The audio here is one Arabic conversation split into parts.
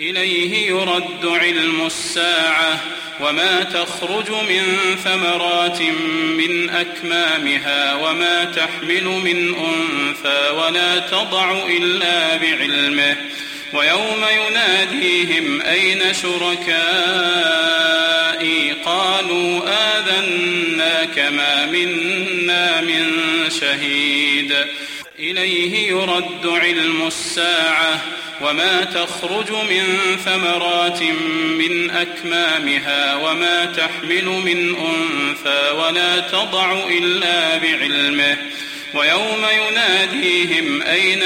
إليه يرد علم الساعة وما تخرج من ثمرات من أكمامها وما تحمل من أنثى ولا تضع إلا بعلمه ويوم يناديهم أين شركائي قالوا آذناك ما منا من شهيد إليه يرد علم الساعة وما تخرج من ثمرات من أكمامها وما تحمل من أنثى ولا تضع إلا بعلمه ويوم يناديهم أين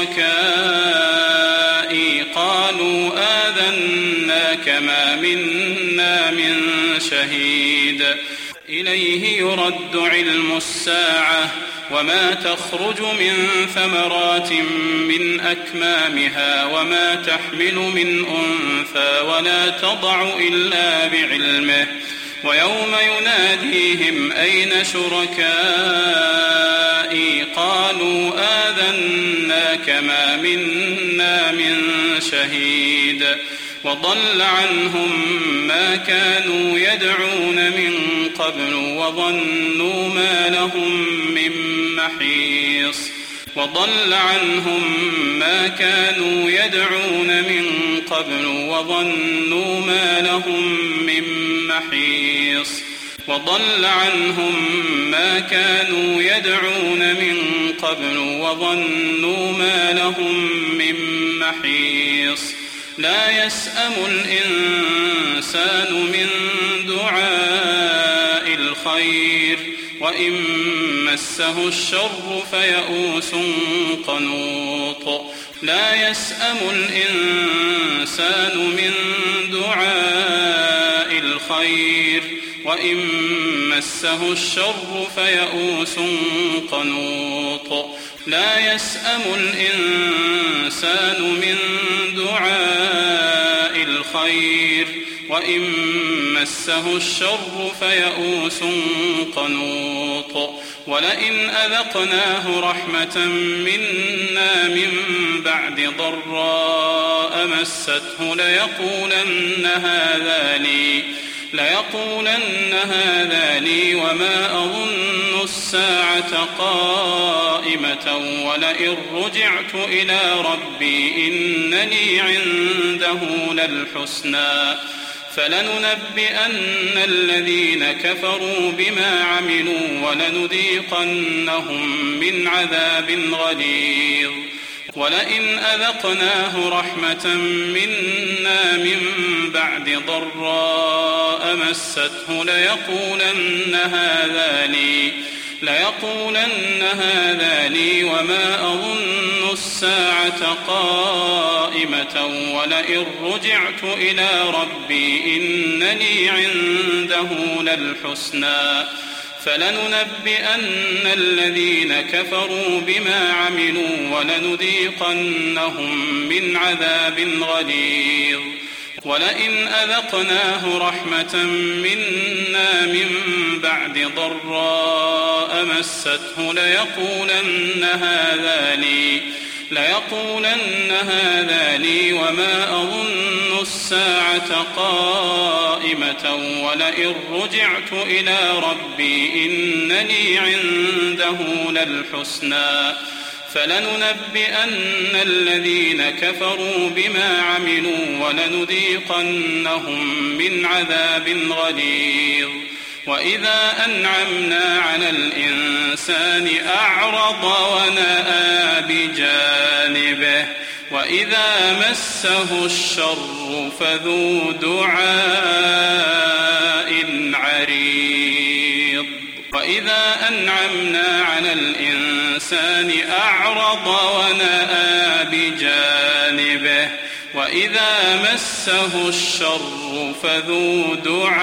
شركائي قالوا آذناك ما منا من شهيد إليه يرد علم الساعة وما تخرج من ثمرات من أكمامها وما تحمل من أنثى ولا تضع إلا بعلمه ويوم يناديهم أين شركائي قالوا آذناك ما منا من شهيد وضل عنهم ما كانوا يدعون من قبل وظنوا ما لهم من محيص وضل عنهم ما كانوا يدعون من قبل وظنوا ما لهم من محيص وضل عنهم ما كانوا يدعون من قبل وظنوا ما لهم من محيص لا يسأم الإنسان من دعاء الخير وإن مسه الشر فيئوس قنوط لا يسأم الإنسان من دعاء الخير وإن مسه الشر فيئوس قنوط لا يسأم الإنسان من دعاء الخير وإن مسه الشر فيئوس قنوط ولئن أذقناه رحمة منا من بعد ضراء مسته ليقولن هذا لي وما أظن الساعة قائمة ولئن رجعت إلى ربي إنني عنده للحسنى فلننبئن الذين كفروا بما عملوا ولنذيقنهم من عذاب غليظ ولئن أذقناه رحمة منا من بعد ضراء مسته ليقولن هذا لي وما أظن الساعة قائمة ولئن رجعت إلى ربي إنني عنده للحسنى فلننبئن الذين كفروا بما عملوا ولنذيقنهم من عذاب غليظ ولئن أذقناه رحمة منا من بعد ضراء مسته ليقولن هذا لي وما أظن الساعة قائمة ولئن رجعت إلى ربي إنني عنده للحسنى فلننبئن الذين كفروا بما عملوا ولنذيقنهم من عذاب غليظ وإذا أنعمنا على الإنسان أعرض ونأى بجانبه وإذا مسه الشر فذو دعاء عريض وإذا أنعمنا على الإنسان أعرض ونأى بجانبه وإذا مسه الشر فذو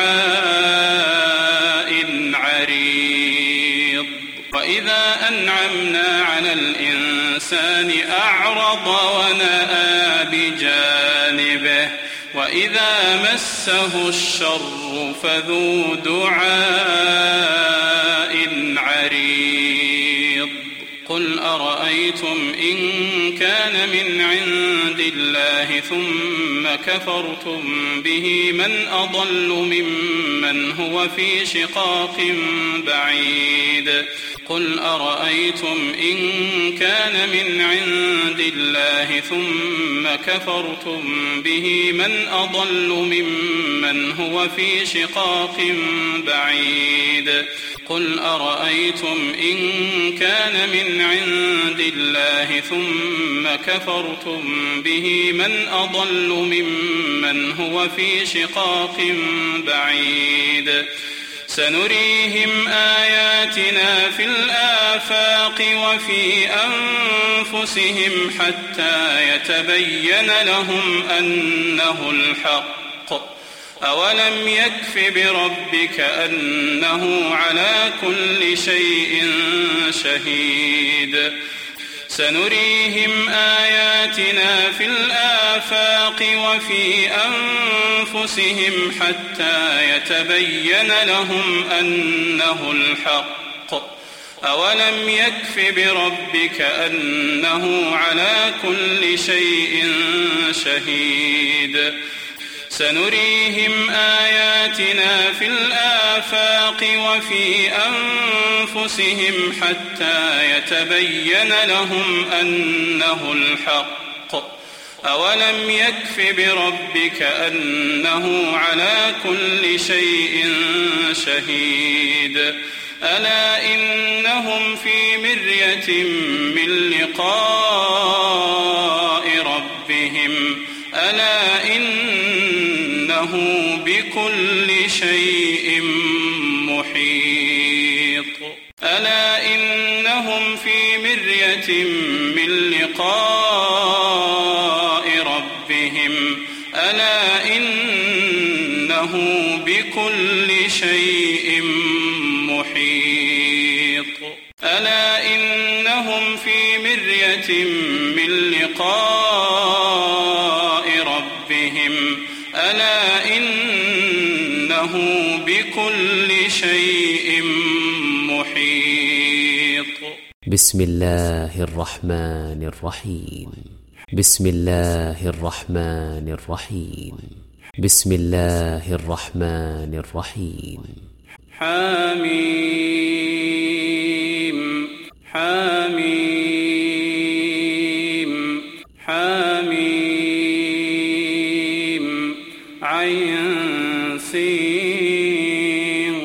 دعاء عريض وإذا أنعمنا على الإنسان أعرض ونأى بجانبه وإذا مسه الشر فذو دعاء عريض قل أرأيتم إن كان من عند الله ثم كفرتم به من أضل ممن هو في شقاق بعيد قل أرأيتم إن كان من عند الله ثم كفرتم به من أضل ممن هو في شقاق بعيد قل أرأيتم إن كان من عند الله ثم كفرتم به من أضل ممن هو في شقاق بعيد سنريهم آياتنا في الآفاق وفي أنفسهم حتى يتبين لهم أنه الحق أولم يكف بربك أنه على كل شيء شهيد سنريهم آياتنا في الآفاق وفي أنفسهم حتى يتبين لهم أنه الحق أولم يكف بربك أنه على كل شيء شهيد سنريهم آياتنا في الآفاق وفي أنفسهم حتى يتبين لهم أنه الحق أولم يكف بربك أنه على كل شيء شهيد ألا إنهم في مرية من لقاء ربهم ألا إنه بكل شيء محيط ألا إنهم في مرية من لقاء ربهم ألا إنه بكل شيء محيط ألا إنهم في مرية من لقاء ربهم ألا إنه بكل شيء محيط بسم الله الرحمن الرحيم بسم الله الرحمن الرحيم بسم الله الرحمن الرحيم حميم حميم حميم عين سين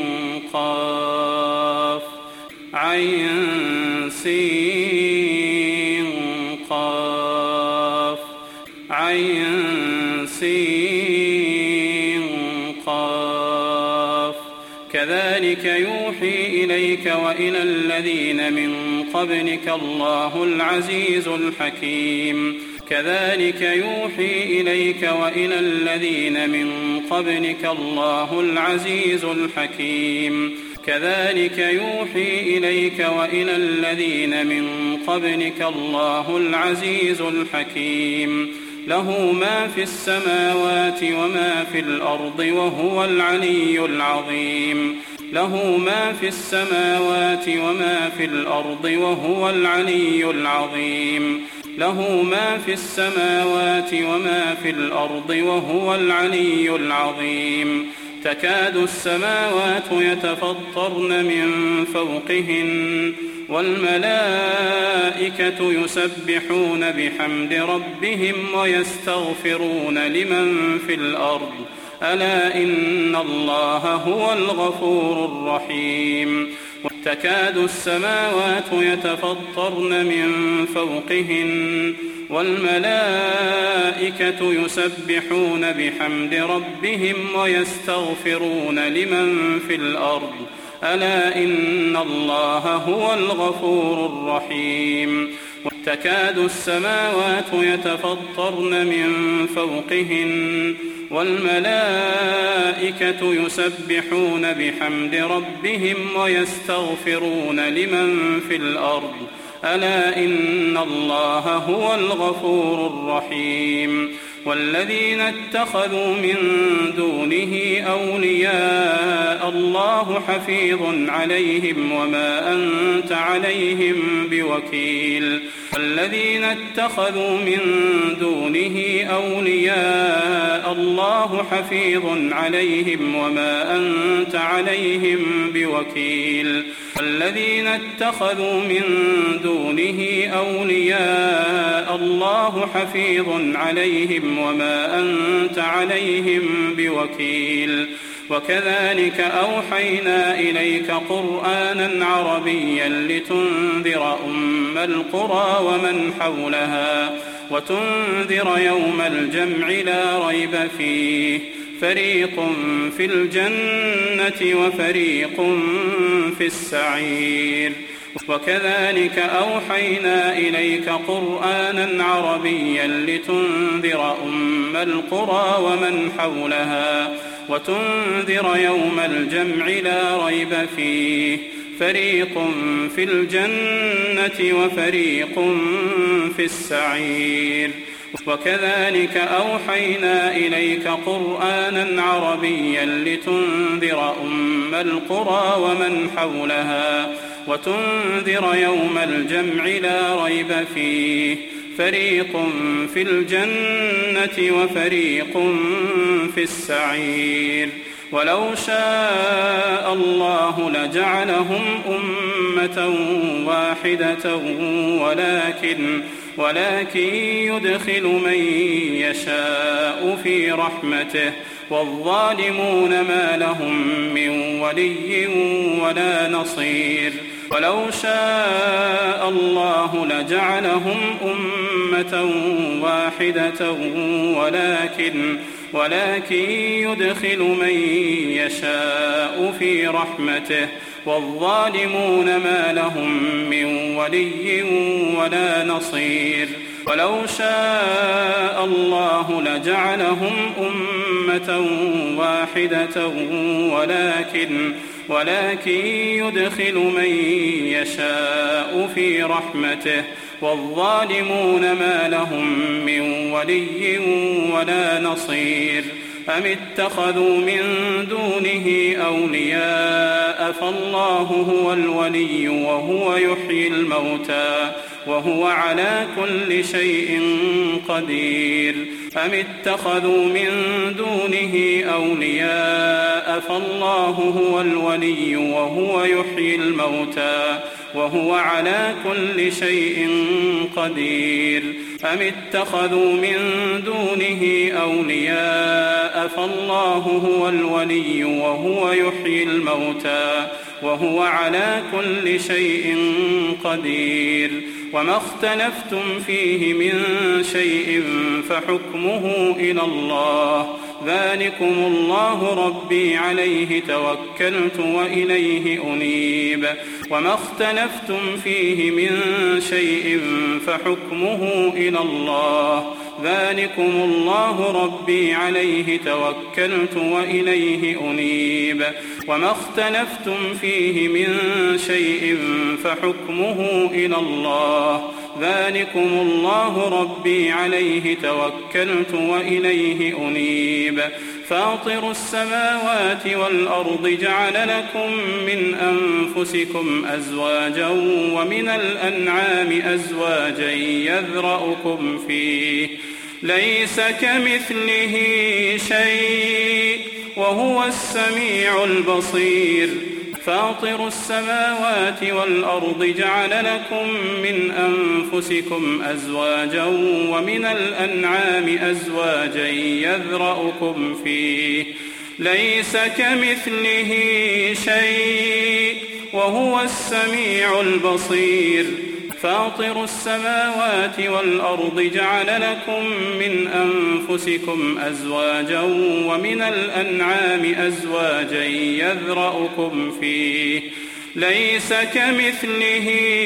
قاف عين سين قاف عين سين قاف كذلك يوحي إليك وإلى الذين من قبلك الله العزيز الحكيم كذلك يوحي إليك وإلى الذين من قبلك الله العزيز الحكيم كذلك يوحي إليك وإلى الذين من قبلك الله العزيز الحكيم له ما في السماوات وما في الأرض وهو العلي العظيم له ما في السماوات وما في الأرض وهو العلي العظيم له ما في السماوات وما في الأرض وهو العلي العظيم تكاد السماوات يتفطرن من فوقهن والملائكة يسبحون بحمد ربهم ويستغفرون لمن في الأرض ألا إن الله هو الغفور الرحيم تكاد السماوات يتفطرن من فوقهن والملائكة يسبحون بحمد ربهم ويستغفرون لمن في الأرض ألا إن الله هو الغفور الرحيم تكاد السماوات يتفطرن من فوقهن والملائكة يسبحون بحمد ربهم ويستغفرون لمن في الأرض ألا إن الله هو الغفور الرحيم والذين اتخذوا من دونه أولياء الله حفيظ عليهم وما أنت عليهم بوكيل والذين اتخذوا من دونه أولياء الله حفيظ عليهم وما أنت عليهم بوكيل والذين اتخذوا من دونه أولياء الله حفيظ عليهم وما أنت عليهم بوكيل وكذلك أوحينا إليك قرآنا عربيا لتنذر أم القرى ومن حولها وتنذر يوم الجمع لا ريب فيه فريق في الجنة وفريق في السعير وكذلك أوحينا إليك قرآنا عربيا لتنذر أم القرى ومن حولها وتنذر يوم الجمع لا ريب فيه فريق في الجنة وفريق في السعير وكذلك أوحينا إليك قرآنا عربيا لتنذر أم القرى ومن حولها وتنذر يوم الجمع لا ريب فيه فريق في الجنة وفريق في السعير ولو شاء الله لجعلهم أمة واحدة ولكن يدخل من يشاء في رحمته والظالمون ما لهم من ولي ولا نصير ولو شاء الله لجعلهم أمة واحدة ولكن يدخل من يشاء في رحمته والظالمون ما لهم من ولي ولا نصير ولو شاء الله لجعلهم أمة واحدة ولكن يدخل من يشاء في رحمته والظالمون ما لهم من ولي ولا نصير أم اتخذوا من دونه أولياء فالله هو الولي وهو يحيي الموتى وهو على كل شيء قدير أم اتخذوا من دونه أولياء فالله هو الولي وهو يحيي الموتى وهو على كل شيء قدير أم اتخذوا من دونه أولياء فالله هو الولي وهو يحيي الموتى وهو على كل شيء قدير وما اختلفتم فيه من شيء فحكمه إلى الله ذلكم الله ربي عليه توكلت وإليه أنيب وما اختلفتم فيه من شيء فحكمه إلى الله ذلكم الله ربي عليه توكلت وإليه أنيب وما اختلفتم فيه من شيء فحكمه إلى الله ذلكم الله ربي عليه توكلت وإليه أنيب فاطر السماوات والأرض جعل لكم من أنفسكم أزواجا ومن الأنعام أزواجا يذرأكم فيه ليس كمثله شيء وهو السميع البصير فاطر السماوات والأرض جعل لكم من أنفسكم أزواجا ومن الأنعام أزواجا يذرأكم فيه ليس كمثله شيء وهو السميع البصير فاطر السماوات والأرض جعل لكم من أنفسكم أزواجا ومن الأنعام أزواجا يذرأكم فيه ليس كمثله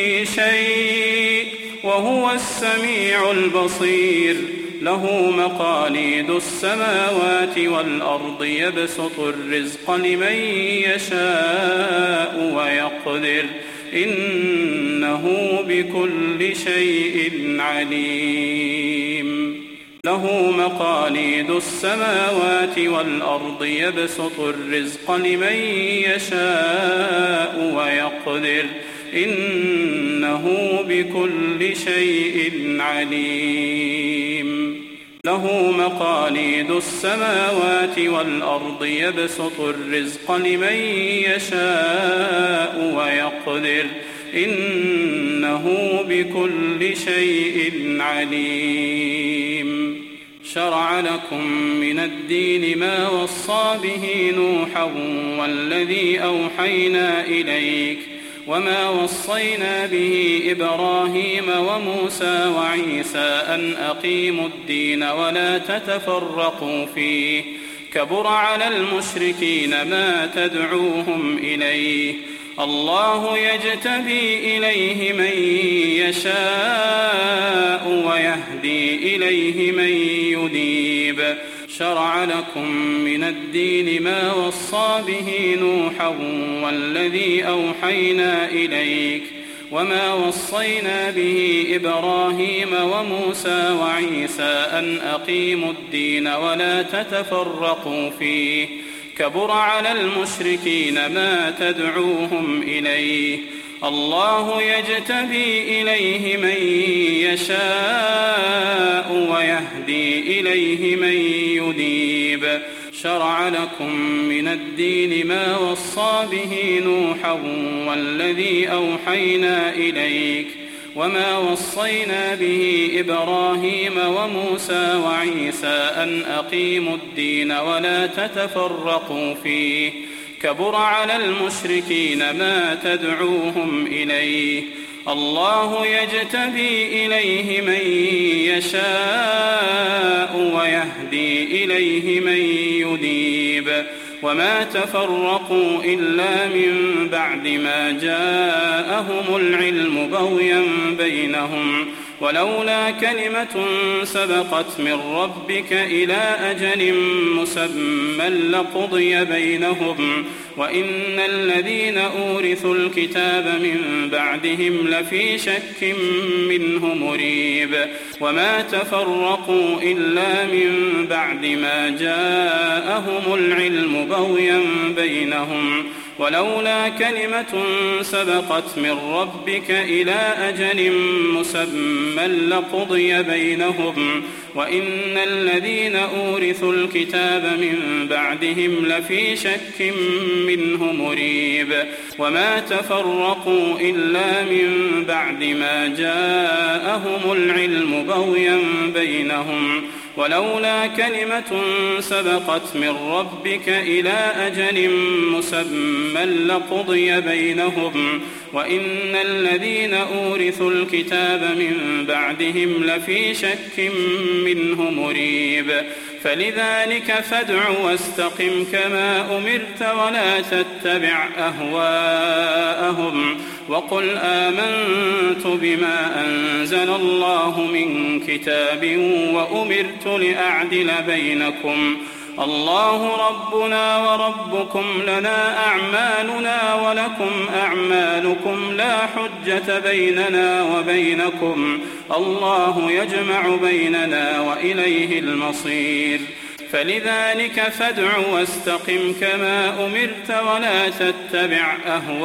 شيء وهو السميع البصير له مقاليد السماوات والأرض يبسط الرزق لمن يشاء ويقدر إنه بكل شيء عليم له مقاليد السماوات والأرض يبسط الرزق لمن يشاء ويقدر إنه بكل شيء عليم له مقاليد السماوات والأرض يبسط الرزق لمن يشاء ويقدر إنه بكل شيء عليم شرع لكم من الدين ما وصى به نوحا والذي أوحينا إليك وما وصينا به إبراهيم وموسى وعيسى أن أقيموا الدين ولا تتفرقوا فيه كبر على المشركين ما تدعوهم إليه الله يجتبي إليه من يشاء ويهدي إليه من ينيب شرع لكم من الدين ما وصى به نوحا والذي أوحينا إليك وما وصينا به إبراهيم وموسى وعيسى أن أقيموا الدين ولا تتفرقوا فيه كبر على المشركين ما تدعوهم إليه الله يجتبي إليه من يشاء ويهدي إليه من ينيب شرع لكم من الدين ما وصى به نوحا والذي أوحينا إليك وما وصينا به إبراهيم وموسى وعيسى أن أقيموا الدين ولا تتفرقوا فيه كبر على المشركين ما تدعوهم إليه الله يجتبي إليه من يشاء ويهدي إليه من ينيب وما تفرقوا إلا من بعد ما جاءهم العلم بغيا بينهم ولولا كلمة سبقت من ربك إلى أجل مسمى لقضي بينهم وإن الذين أورثوا الكتاب من بعدهم لفي شك منه مريب وما تفرقوا إلا من بعد ما جاءهم العلم بغيا بينهم ولولا كلمة سبقت من ربك إلى أجل مسمى لقضي بينهم وإن الذين أورثوا الكتاب من بعدهم لفي شك منه مريب وما تفرقوا إلا من بعد ما جاءهم العلم بغيا بينهم ولولا كلمة سبقت من ربك إلى أجل مسمى لقضي بينهم وإن الذين أورثوا الكتاب من بعدهم لفي شك منه مريب فلذلك فادع واستقم كما أمرت ولا تتبع أهواءهم وقل آمنت بما أنزل الله من كتاب وأمرت لأعدل بينكم الله ربنا وربكم لنا أعمالنا ولكم أعمالكم لا حجة بيننا وبينكم الله يجمع بيننا وإليه المصير فلذلك فادع واستقم كما أمرت ولا تتبع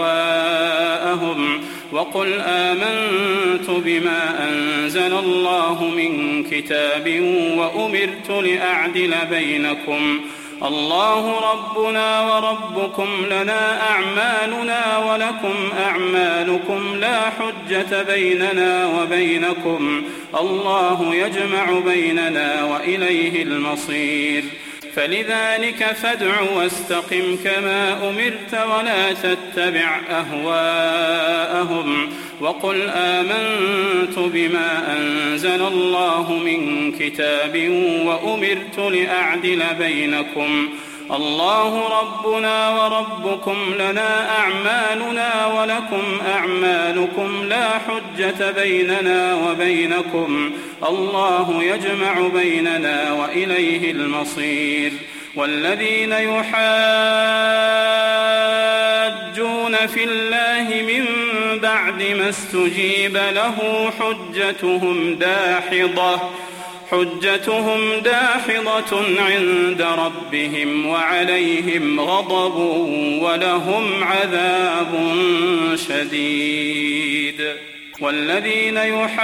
أهواءهم وقل آمنت بما أنزل الله من كتاب وأمرت لأعدل بينكم الله ربنا وربكم لنا أعمالنا ولكم أعمالكم لا حجة بيننا وبينكم الله يجمع بيننا وإليه المصير فلذلك فادع واستقم كما أمرت ولا تتبع أهواءهم وقل آمنت بما أنزل الله من كتاب وأمرت لأعدل بينكم الله ربنا وربكم لنا أعمالنا ولكم أعمالكم لا حجة بيننا وبينكم الله يجمع بيننا وإليه المصير والذين يحاجون في الله من بعد ما استجيب له حجتهم داحضة عند ربهم وعليهم غضب ولهم عذاب شديد. والذين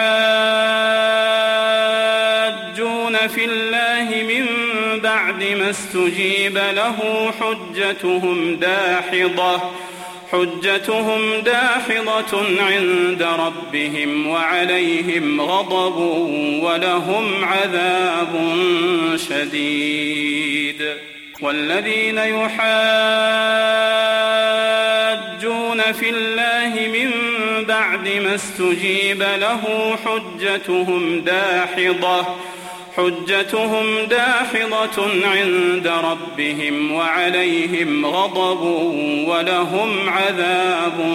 يحاجون في الله من بعد ما استجيب له حجتهم داحضة عند ربهم وعليهم غضب ولهم عذاب شديد. والذين يحاجون في الله من بعد ما استجيب له حجتهم داحضة عند ربهم وعليهم غضب ولهم عذاب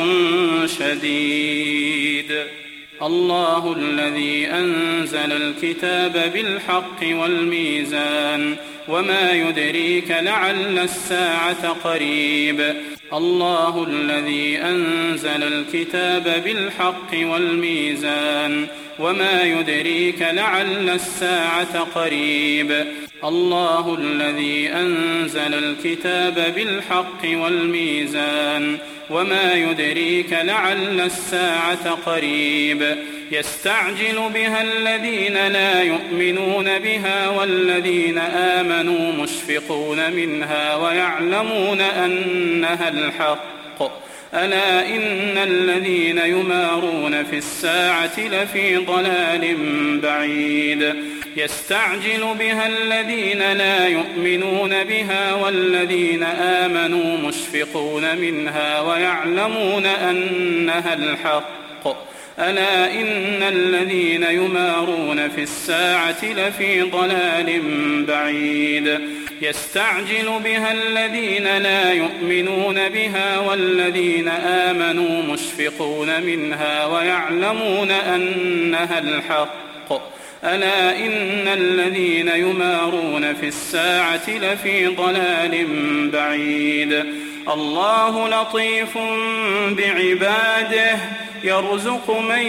شديد. الله الذي أنزل الكتاب بالحق والميزان وما يدريك لعل الساعة قريب. الله الذي أنزل الكتاب بالحق والميزان وما يدريك لعل الساعة قريب. الله الذي أنزل الكتاب بالحق والميزان وما يدريك لعل الساعة قريب. يستعجل بها الذين لا يؤمنون بها والذين آمنوا مشفقون منها ويعلمون أنها الحق. ألا إن الذين يمارون في الساعة لفي ضلال بعيد. يستعجل بها الذين لا يؤمنون بها والذين آمنوا مشفقون منها ويعلمون أنها الحق. ألا إن الذين يمارون في الساعة لفي ضلال بعيد. يستعجل بها الذين لا يؤمنون بها والذين آمنوا مشفقون منها ويعلمون أنها الحق. ألا إن الذين يمارون في الساعة لفي ضلال بعيد. الله لطيف بعباده يرزق من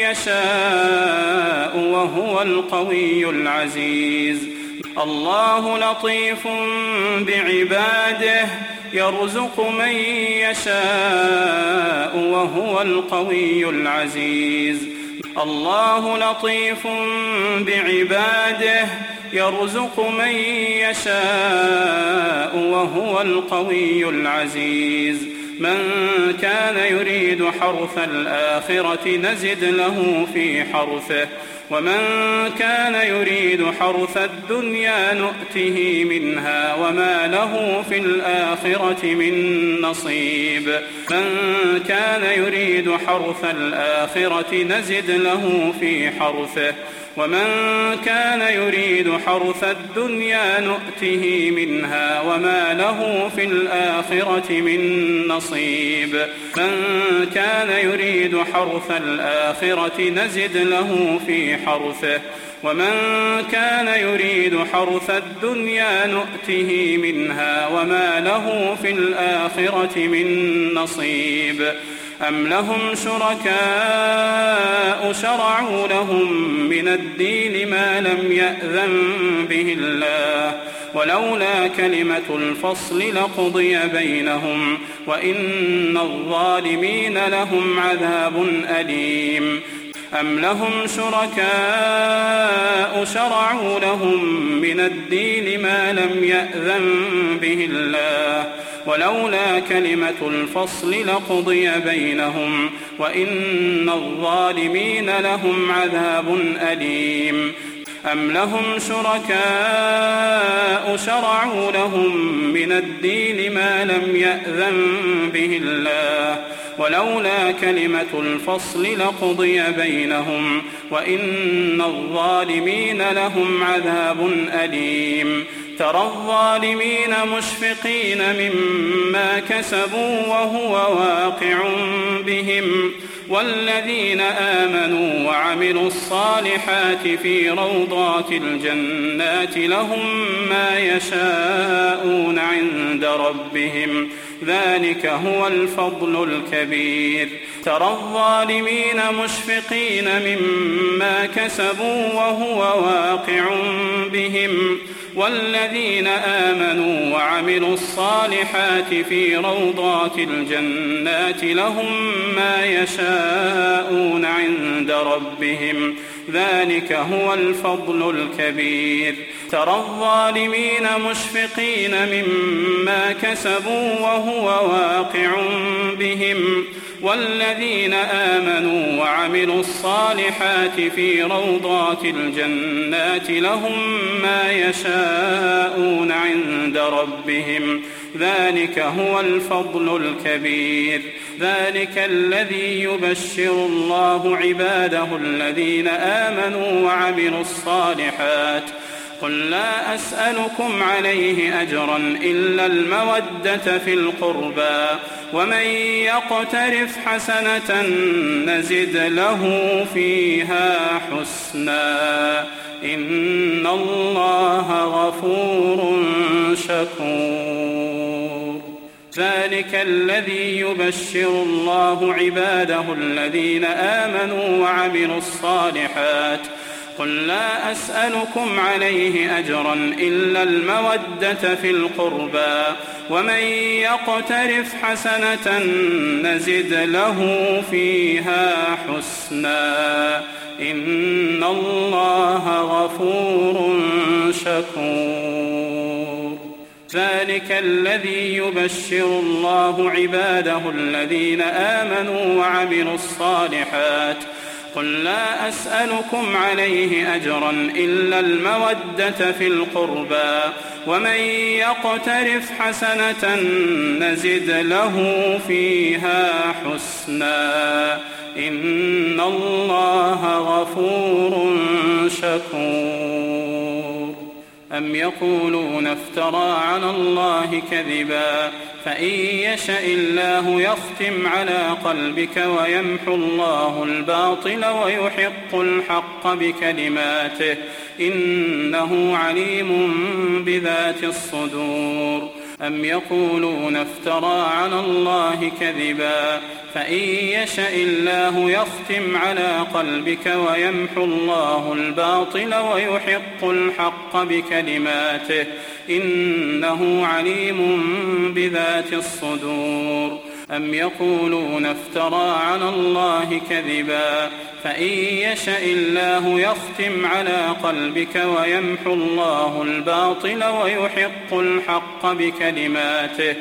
يشاء وهو القوي العزيز. الله لطيف بعباده يرزق من يشاء وهو القوي العزيز. الله لطيف بعباده يرزق من يشاء وهو القوي العزيز. من كان يريد حرث الآخرة نزد له في حرثه ومن كان يريد حرث الدنيا نؤته منها وما له في الآخرة من نصيب. من كان يريد حرث الآخرة نزد له في حرثه ومن كان يريد حرث الدنيا نؤته منها وما له في الآخرة من نصيب. من كان يريد حرث الآخرة نزد له في حرثه ومن كان يريد حرث الدنيا نؤته منها وما له في الآخرة من نصيب. أم لهم شركاء شرعوا لهم من الدين ما لم يأذن به الله ولولا كلمة الفصل لقضي بينهم وإن الظالمين لهم عذاب أليم. أم لهم شركاء شرعوا لهم من الدين ما لم يأذن به الله ولولا كلمة الفصل لقضي بينهم وإن الظالمين لهم عذاب أليم. أم لهم شركاء شرعوا لهم من الدين ما لم يأذن به الله ولولا كلمة الفصل لقضي بينهم وإن الظالمين لهم عذاب أليم. ترى الظالمين مشفقين مما كسبوا وهو واقع بهم والذين آمنوا وعملوا الصالحات في روضات الجنات لهم ما يشاءون عند ربهم ذلك هو الفضل الكبير. ترى الظالمين مشفقين مما كسبوا وهو واقع بهم، والذين آمنوا وعملوا الصالحات في روضات الجنات لهم ما يشاءون عند ربهم، ذلك هو الفضل الكبير. ترى الظالمين مشفقين مما كسبوا وهو واقع بهم، والذين آمنوا وعملوا الصالحات في روضات الجنات لهم ما يشاءون عند ربهم، ذلك هو الفضل الكبير. ذلك الذي يبشر الله عباده الذين آمنوا وعملوا الصالحات. قل لا أسألكم عليه أجرا إلا المودة في القربى، ومن يقترف حسنة نزد له فيها حسنا، إن الله غفور شكور. ذلك الذي يبشر الله عباده الذين آمنوا وعملوا الصالحات. قل لا أسألكم عليه أجرا إلا المودة في القربى، ومن يقترف حسنة نزد له فيها حسنا، إن الله غفور شكور. ذلك الذي يبشر الله عباده الذين آمنوا وعملوا الصالحات. قل لا أسألكم عليه أجرا إلا المودة في القربى، ومن يقترف حسنة نزد له فيها حسنا، إن الله غفور شكور. أم يقولون افترى على الله كذبا، فإن يشأ الله يختم على قلبك ويمحو الله الباطل ويحق الحق بكلماته، إنه عليم بذات الصدور. أم يقولون افترى على الله كذبا، فإن يشأ الله يختم على قلبك ويمحو الله الباطل ويحق الحق بكلماته، إنه عليم بذات الصدور. أم يقولون افترى على الله كذبا، فإن يشأ الله يختم على قلبك ويمحو الله الباطل ويحق الحق بكلماته،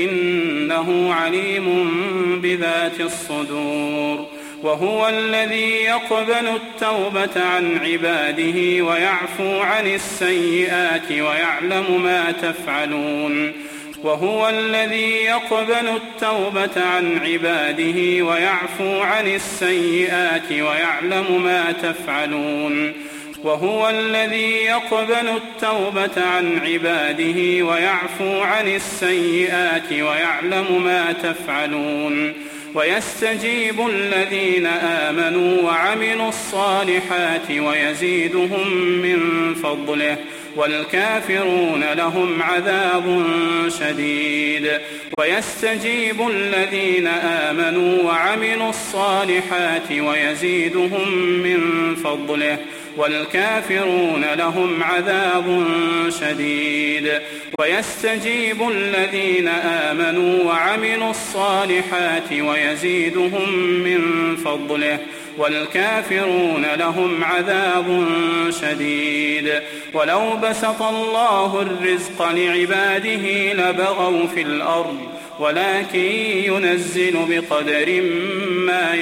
إنه عليم بذات الصدور. وهو الذي يقبل التوبة عن عباده ويعفو عن السيئات ويعلم ما تفعلون. وهو الذي يقبل التوبة عن عباده ويعفو عن السيئات ويعلم ما تفعلون. وهو الذي يقبل التوبة عن عباده ويعفو عن السيئات ويعلم ما تفعلون. ويستجيب الذين آمنوا وعملوا الصالحات ويزيدهم من فضله، والكافرون لهم عذاب شديد. ويستجيب الذين آمنوا وعملوا الصالحات ويزيدهم من فضله، والكافرون لهم عذاب شديد. ويستجيب الذين آمنوا وعملوا الصالحات ويزيدهم من فضله، والكافرون لهم عذاب شديد. ولو بسط الله الرزق لعباده لبغوا في الأرض، ولكن ينزل بقدر ما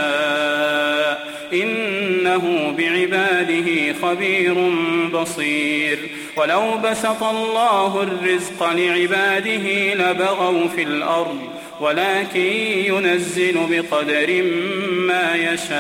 يشاء، إنه بعباده خبير بصير. ولو بسط الله الرزق لعباده لبغوا في الأرض، ولكن ينزل بقدر ما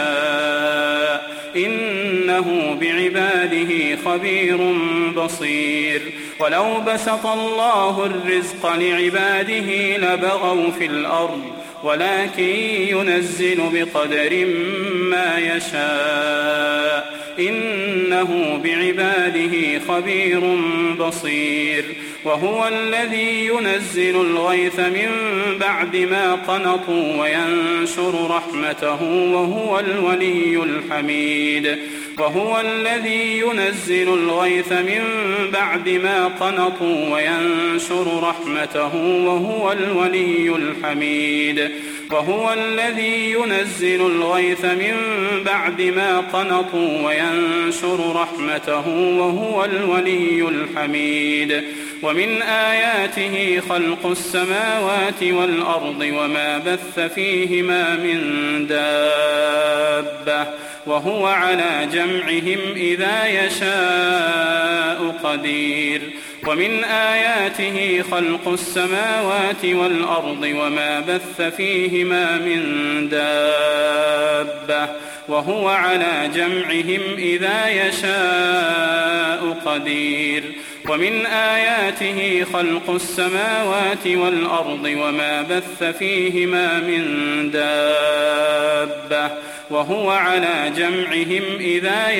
يشاء، إنه بعباده خبير بصير. ولو بسط الله الرزق لعباده لبغوا في الأرض، ولكن ينزل بقدر ما يشاء إنه بعباده خبير بصير وهو الذي ينزل الغيث من بعد ما قنطوا وينشر رحمته وهو الولي الحميد وهو الذي ينزل الغيث من بعد ما قنطوا وينشر رحمته وهو الولي الحميد وهو الذي ينزل الغيث من بعد ما قنطوا وينشر رحمته وهو الولي الحميد ومن آياته خلق السماوات والأرض وما بث فيهما من دابة وهو على جمعهم إذا يشاء قدير ومن آياته خلق السماوات والأرض وما بث فيهما من دابة وهو على جمعهم إذا يشاء قدير ومن آياته خلق السماوات والأرض وما بث فيهما من دابة وهو على جمعهم إذا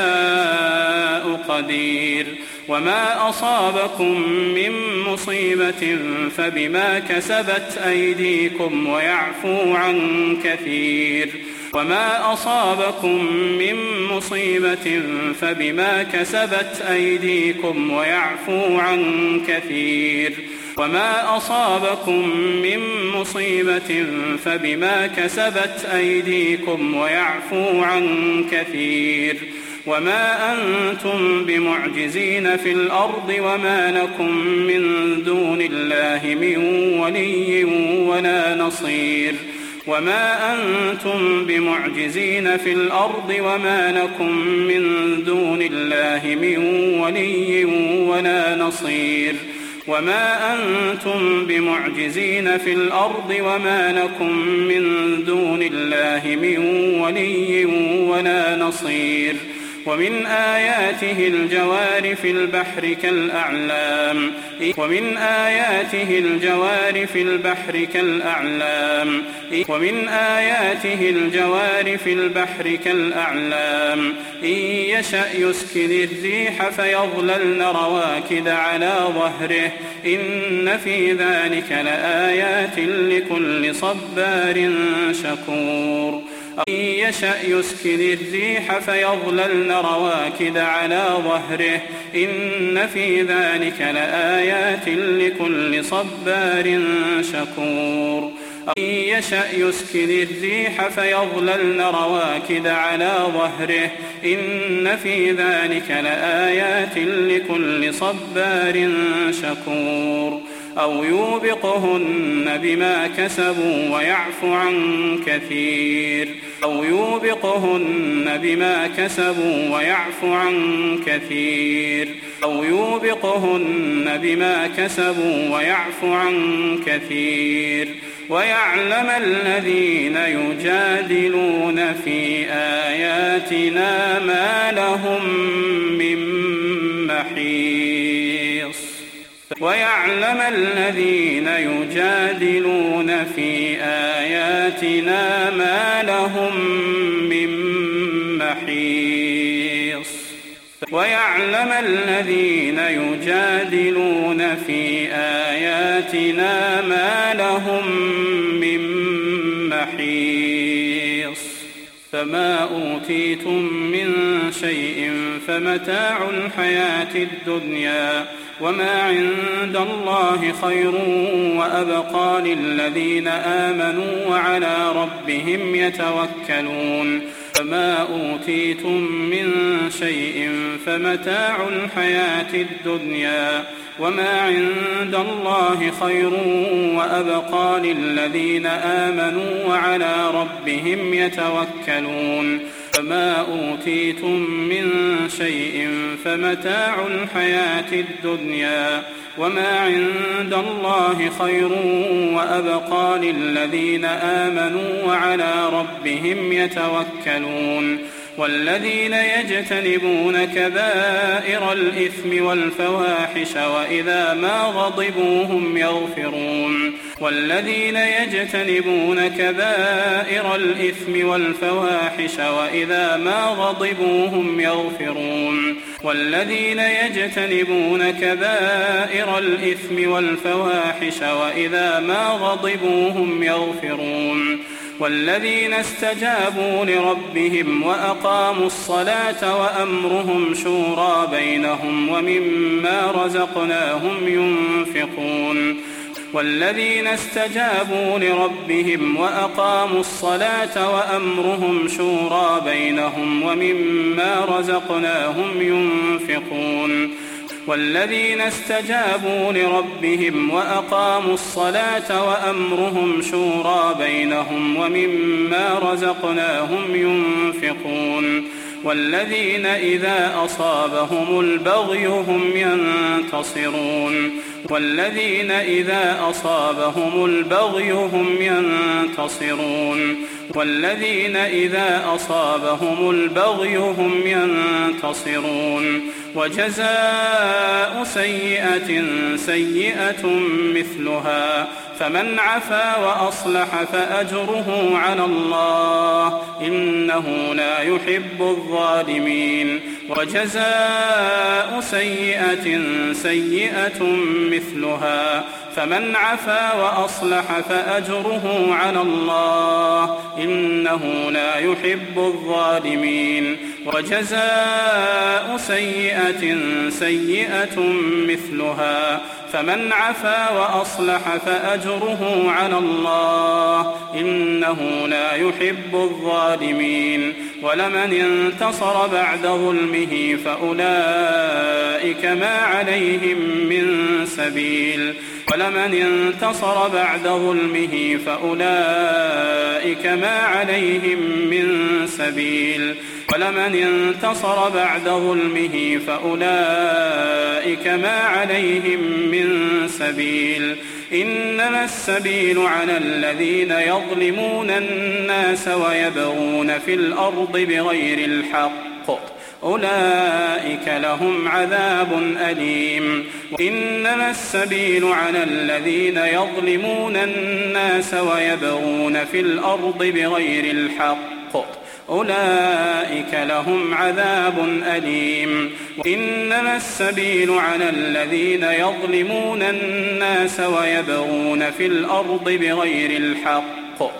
يشاء قدير وما أصابكم من مصيبة فبما كسبت أيديكم ويعفو عن كثير وما أصابكم من مصيبة فبما كسبت أيديكم ويعفو عن كثير وما أصابكم من مصيبة فبما كسبت أيديكم ويعفو عن كثير وما أنتم بمعجزين في الأرض وما لكم من دون الله من ولي ولا نصير وما أنتم بمعجزين في الأرض وما لكم من دون الله من ولي ولا نصير وما أنتم بمعجزين في الأرض وما لكم من دون الله من ولي ولا نصير ومن آياته الجوار في البحر كالأعلام ومن آياته الجوار في البحر كالأعلام ومن آياته الجوار في البحر كالأعلام إن يشأ يسكن الريح فيظللن رواكد على ظهره إن في ذلك لآيات لكل صبار شكور إن يشأ يسكن الريح فيظللن رواكد على ظهره إن في ذلك لآيات لكل صبار شكور إن يشأ يسكن الريح فيظللن رواكد على ظهره إن في ذلك لآيات لكل صبار شكور أو يوبقهن بما كسبوا ويعفو عن كثير أو يوبقهن بما كسبوا ويعفو عن كثير أو يوبقهن بما كسبوا ويعفو عن كثير ويعلم الذين يجادلون في آياتنا ما لهم من محيص ويعلم الذين يجادلون في آياتنا ما لهم من محيص ويعلم الذين يجادلون في آياتنا ما لهم من محيص فما أوتيتم من شيء فمتاع الحياة الدنيا وما عند الله خير وأبقى للذين آمنوا وعلى ربهم يتوكلون فما أوتيتم من شيء فمتاع الحياة الدنيا وما عند الله خير وأبقى للذين آمنوا وعلى ربهم يتوكلون فما أوتيتم من شيء فمتاع الحياة الدنيا وما عند الله خير وأبقى للذين آمنوا وعلى ربهم يتوكلون والذين يجتنبون كبائر الإثم والفواحش وإذا ما غضبوا هم يغفرون والذين يجتنبون كبائر الإثم والفواحش وإذا ما غضبوا هم يغفرون والذين يجتنبون كبائر الإثم والفواحش وإذا ما غضبوا هم يغفرون والذين استجابوا لربهم وأقاموا الصلاة وأمرهم شورى بينهم ومما رزقناهم ينفقون والذين استجابوا لربهم وأقاموا الصلاة وأمرهم شورى بينهم ومما رزقناهم ينفقون والذين استجابوا لربهم وأقاموا الصلاة وأمرهم شورى بينهم ومما رزقناهم ينفقون والذين إذا أصابهم البغي هم ينتصرون والذين إذا أصابهم البغي هم ينتصرون والذين إذا أصابهم البغي هم ينتصرون وجزاء سيئة سيئة مثلها فمن عفا وأصلح فأجره على الله إنه لا يحب الظالمين وجزاء سيئة سيئة مثلها فمن عفا وأصلح فأجره على الله إنه لا يحب الظالمين وجزاء سيئة سيئة مثلها فمن عفا وأصلح فأجره على الله إنه لا يحب الظالمين ولمن انتصر بعد ظلمه فأولئك ما عليهم من سبيل ولمن انتصر بعد ظلمه فأولئك ما عليهم من سبيل ولمن انتصر بعد ظلمه فأولئك ما عليهم من سبيل إنما السبيل على الذين يظلمون الناس ويبغون في الأرض بغير الحق أولئك لهم عذاب أليم إنما السبيل على الذين يظلمون الناس ويبغون في الأرض بغير الحق أولئك لهم عذاب أليم إنما السبيل على الذين يظلمون الناس ويبغون في الأرض بغير الحق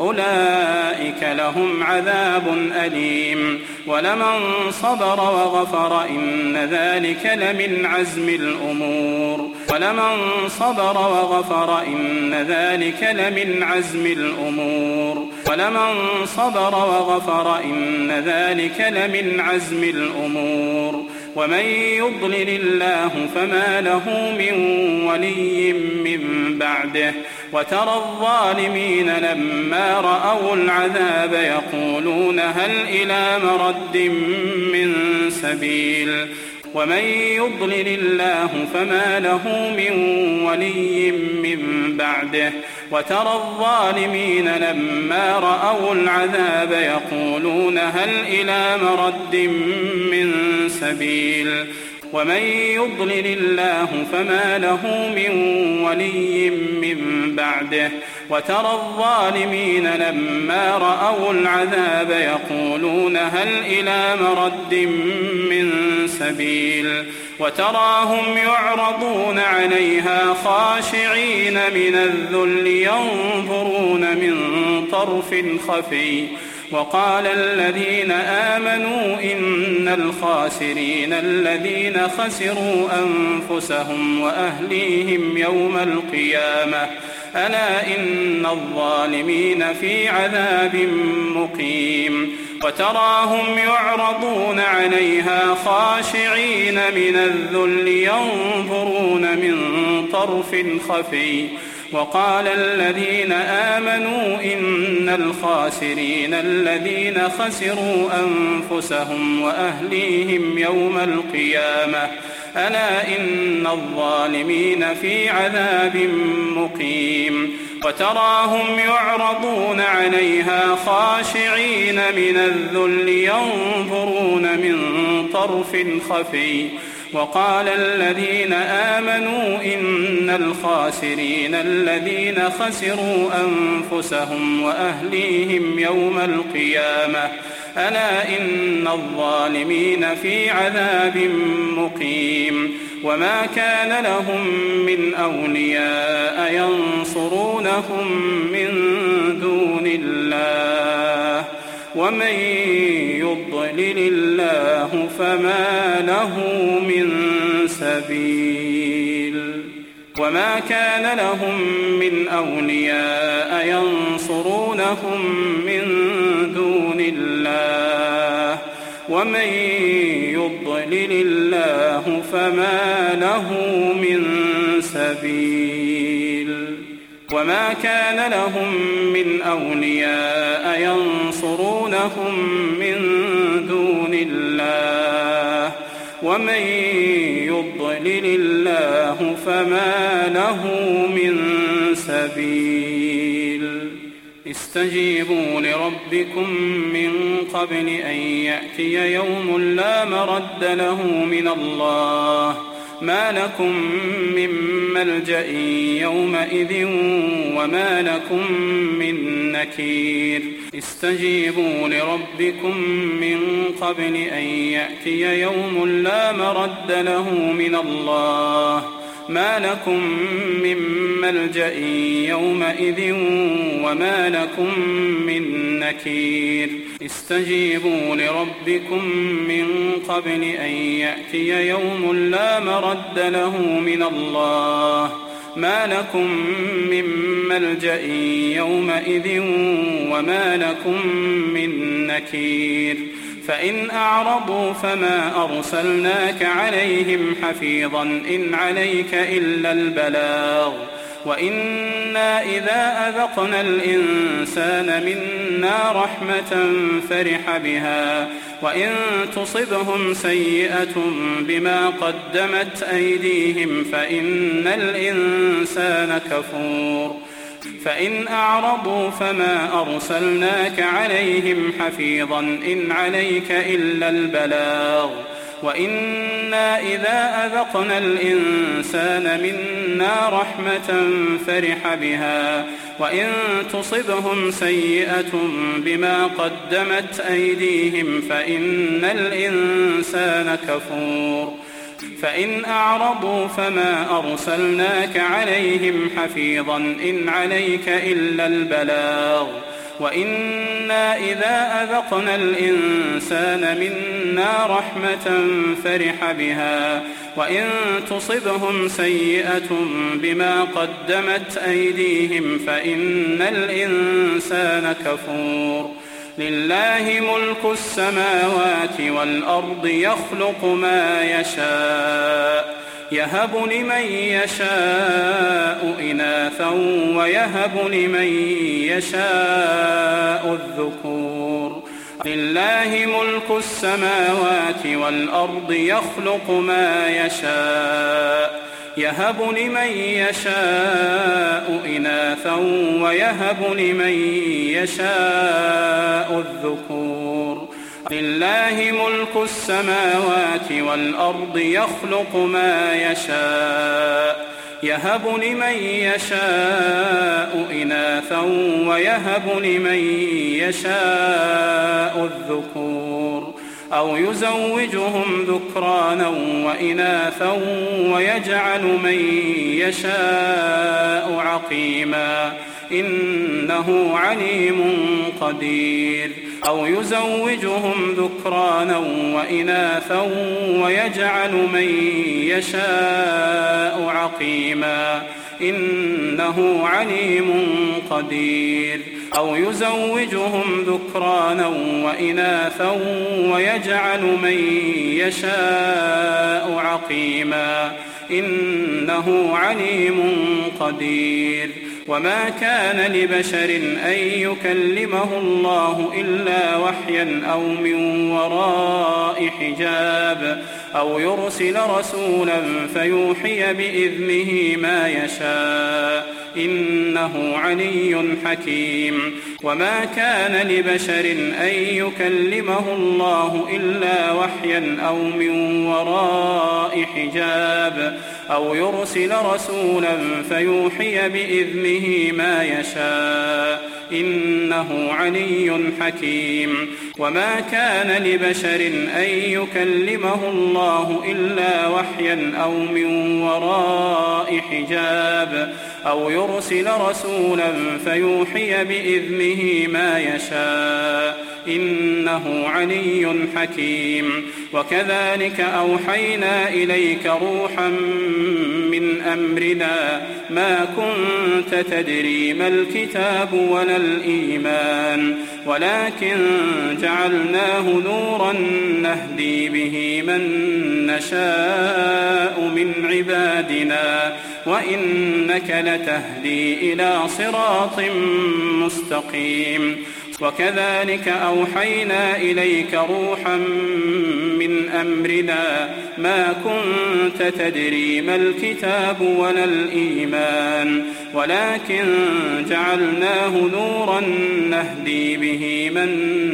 أولئك لهم عذاب أليم ولمن صبر وغفر إن ذلك لمن عزم الأمور ولمن صبر وغفر إن ذلك لمن عزم الأمور ولمن صبر وغفر إن ذلك لمن عزم الأمور ومن يضلل الله فما له من ولي من بعده وترى الظالمين لما رأوا العذاب يقولون هل إلى مرد من سبيل ومن يضلل الله فما له من ولي من بعده وترى الظالمين لما رأوا العذاب يقولون هل إلى مرد من سبيل ومن يضلل الله فما له من ولي من بعده وترى الظالمين لما رأوا العذاب يقولون هل إلى مرد من سبيل وتراهم يعرضون عليها خاشعين من الذل ينظرون من طرف خفي وقال الذين آمنوا إن الخاسرين الذين خسروا أنفسهم وأهليهم يوم القيامة ألا إن الظالمين في عذاب مقيم وتراهم يعرضون عليها خاشعين من الذل ينظرون من طرف خفي وقال الذين آمنوا إن الخاسرين الذين خسروا أنفسهم وأهليهم يوم القيامة ألا إن الظالمين في عذاب مقيم وتراهم يعرضون عليها خاشعين من الذل ينظرون من طرف خفي وقال الذين آمنوا إن الخاسرين الذين خسروا أنفسهم وأهليهم يوم القيامة ألا إن الظالمين في عذاب مقيم وما كان لهم من أولياء ينصرونهم من دون الله ومن يضلل الله فما له من سبيل وما كان لهم من أولياء ينصرونهم من دون الله ومن يضلل الله فما له من سبيل وما كان لهم من أولياء ينصرونهم من دون الله ومن يضلل الله فما له من سبيل استجيبوا لربكم من قبل أن يأتي يوم لا مرد له من الله ما لكم من ملجأ يومئذ وما لكم من نكير استجيبوا لربكم من قبل أن يأتي يوم لا مرد له من الله ما لكم من ملجأ يومئذ وما لكم من نكير استجيبوا لربكم من قبل أن يأتي يوم لا مرد له من الله ما لكم من ملجأ يومئذ وما لكم من نكير فإن أعرضوا فما أرسلناك عليهم حفيظا إن عليك إلا البلاغ وإنا إذا أذقنا الإنسان منا رحمة فرح بها وإن تصبهم سيئة بما قدمت أيديهم فإن الإنسان كفور فإن أعرضوا فما أرسلناك عليهم حفيظا إن عليك إلا البلاغ وإنا إذا أذقنا الإنسان منا رحمة فرح بها وإن تصبهم سيئة بما قدمت أيديهم فإن الإنسان كفور فإن أعرضوا فما أرسلناك عليهم حفيظا إن عليك إلا البلاغ وإنا إذا أذقنا الإنسان منا رحمة فرح بها وإن تصبهم سيئة بما قدمت أيديهم فإن الإنسان كفور لله ملك السماوات والأرض يخلق ما يشاء يهب لمن يشاء إناثا ويهب لمن يشاء الذكور لله ملك السماوات والأرض يخلق ما يشاء يهب لمن يشاء إناثا ويهب لمن يشاء الذكور لله ملك السماوات والأرض يخلق ما يشاء يهب لمن يشاء إناثا ويهب لمن يشاء الذكور أو يزوجهم ذكرانا وإناثا ويجعل من يشاء عقيما إنه عليم قدير أو يزوجهم ذكرانا وإناثا ويجعل من يشاء عقيما إنه عليم قدير أو يزوجهم ذكرانا وإناثا ويجعل من يشاء عقيما إنه عليم قدير وما كان لبشر أن يكلمه الله إلا وحيا أو من وراء حجاب أو يرسل رسولا فيوحي بإذنه ما يشاء إنه علي حكيم وما كان لبشر أن يكلمه الله إلا وحيا أو من وراء حجاب أو يرسل رسولا فيوحي بإذنه ما يشاء إنه علي حكيم وما كان لبشر أن يكلمه الله إلا وحيا أو من وراء حجاب أو يرسل رسولا فيوحي بإذنه ما يشاء إنه علي حكيم وكذلك أوحينا إليك روحا من أمرنا ما كنت تدري ما الكتاب ولا الإيمان ولكن جعلناه نورا نهدي به من نشاء من عبادنا وإنك لتهدي إلى صراط مستقيم وكذلك أوحينا إليك روحا من أمرنا ما كنت تدري ما الكتاب ولا الإيمان ولكن جعلناه نورا نهدي به من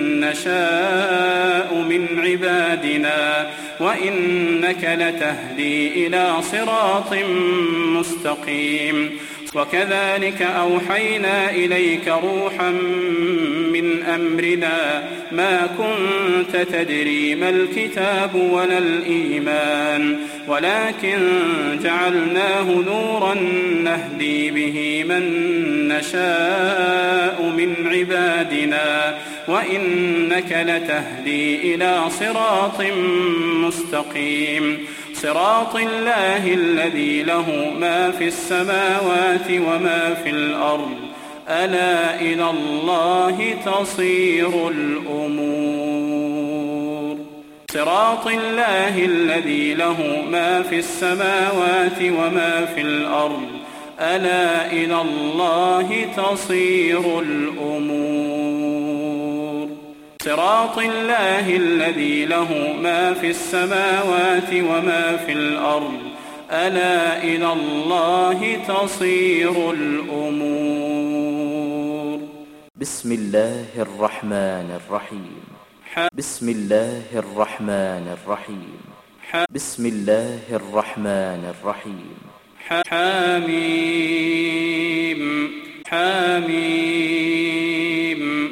نشاء من عبادنا وإنك لتهدي إلى صراط مستقيم وكذلك أوحينا إليك روحا من أمرنا ما كنت تدري ما الكتاب ولا الإيمان ولكن جعلناه نورا نهدي به من نشاء من عبادنا وإنك لتهدي إلى صراط مستقيم صراط الله الذي له ما في السماوات وما في الأرض ألا إلى الله تصير الأمور صراط الله الذي له ما في السماوات وما في الأرض ألا إلى الله تصير الأمور صراط الله الذي له ما في السماوات وما في الأرض ألا إلى الله تصير الأمور بسم الله الرحمن الرحيم بسم الله الرحمن الرحيم بسم الله الرحمن الرحيم حميم حميم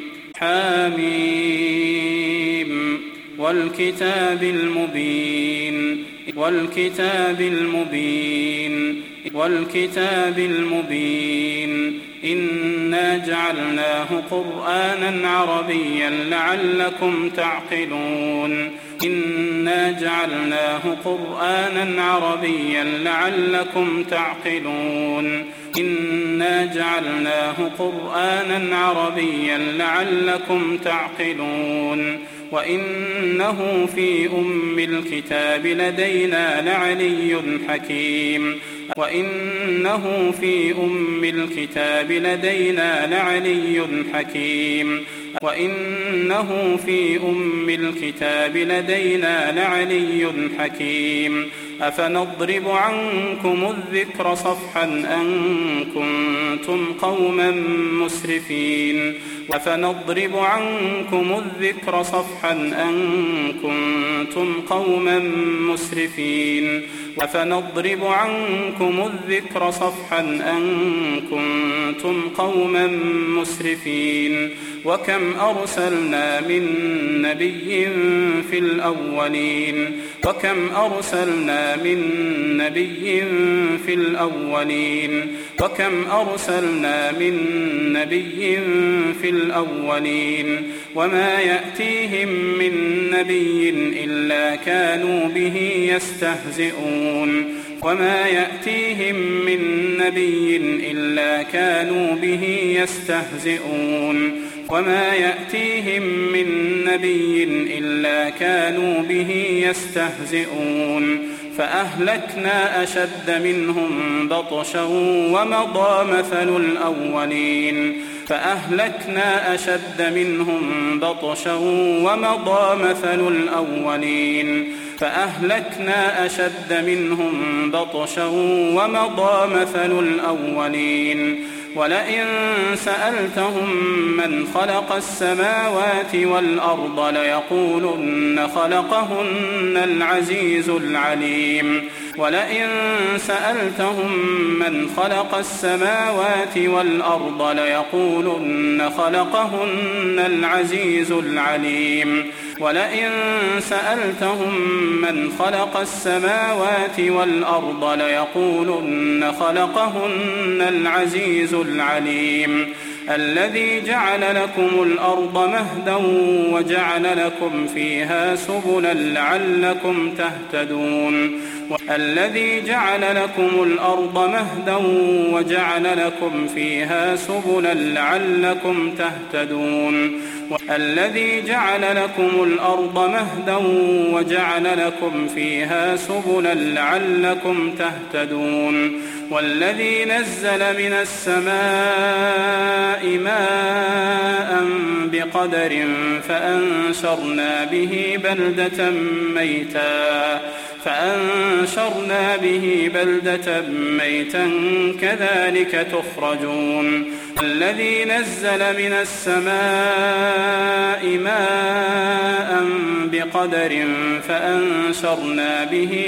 حميم والكتاب المبين والكتاب المبين والكتاب المبين إنا جعلناه قرآنا عربيا لعلكم تعقلون إنا جعلناه قرآنا عربيا لعلكم تعقلون إنا جعلناه قرآنا عربيا لعلكم تعقلون وإنه في أم الكتاب لدينا لعلي حكيم وإنه في أم الكتاب لدينا لعلي حكيم وإنه في أم الكتاب لدينا لعلي حكيم أفنضرب عنكم الذكر صفحا أن كنتم قوما مسرفين أفنضرب عنكم الذكر صفحا أن كنتم قوما مسرفين أفنضرب عنكم الذكر صفحا أن كنتم قوما مسرفين وكم أرسلنا من نبي في الأولين وكم أرسلنا من نبي في الأولين وكم أرسلنا من نبي في الأولين وما يأتيهم من نبي إلا كانوا به يستهزئون وما يأتيهم من نبي إلا كانوا به يستهزئون وما يأتيهم من نبي إلا كانوا به يستهزئون فأهلكنا أشد منهم بطشا ومضى مثل الأولين فأهلكنا أشد منهم بطشا ومضى مثل الأولين فأهلكنا أشد منهم بطشا ومضى مثل الأولين ولئن سألتهم من خلق السماوات والأرض ليقولن خلقهن العزيز العليم ولئن سألتهم من خلق السماوات والأرض ليقولن خلقهن العزيز العليم ولئن سألتهم من خلق السماوات والأرض ليقولن خلقهن العزيز العليم الذي جعل لكم الأرض مهدا وجعل لكم فيها سبلا لعلكم تهتدون الذي جعل لكم الأرض مهدا وجعل لكم فيها سبلا لعلكم تهتدون الذي جعل لكم الأرض مهدا وجعل لكم فيها سبلا لعلكم تهتدون والذي نزل من السماء ماء بقدر فأنشرنا به بلدة ميتا كذلك تخرجون الذي نزل من السماء ماء بقدر فأنشرنا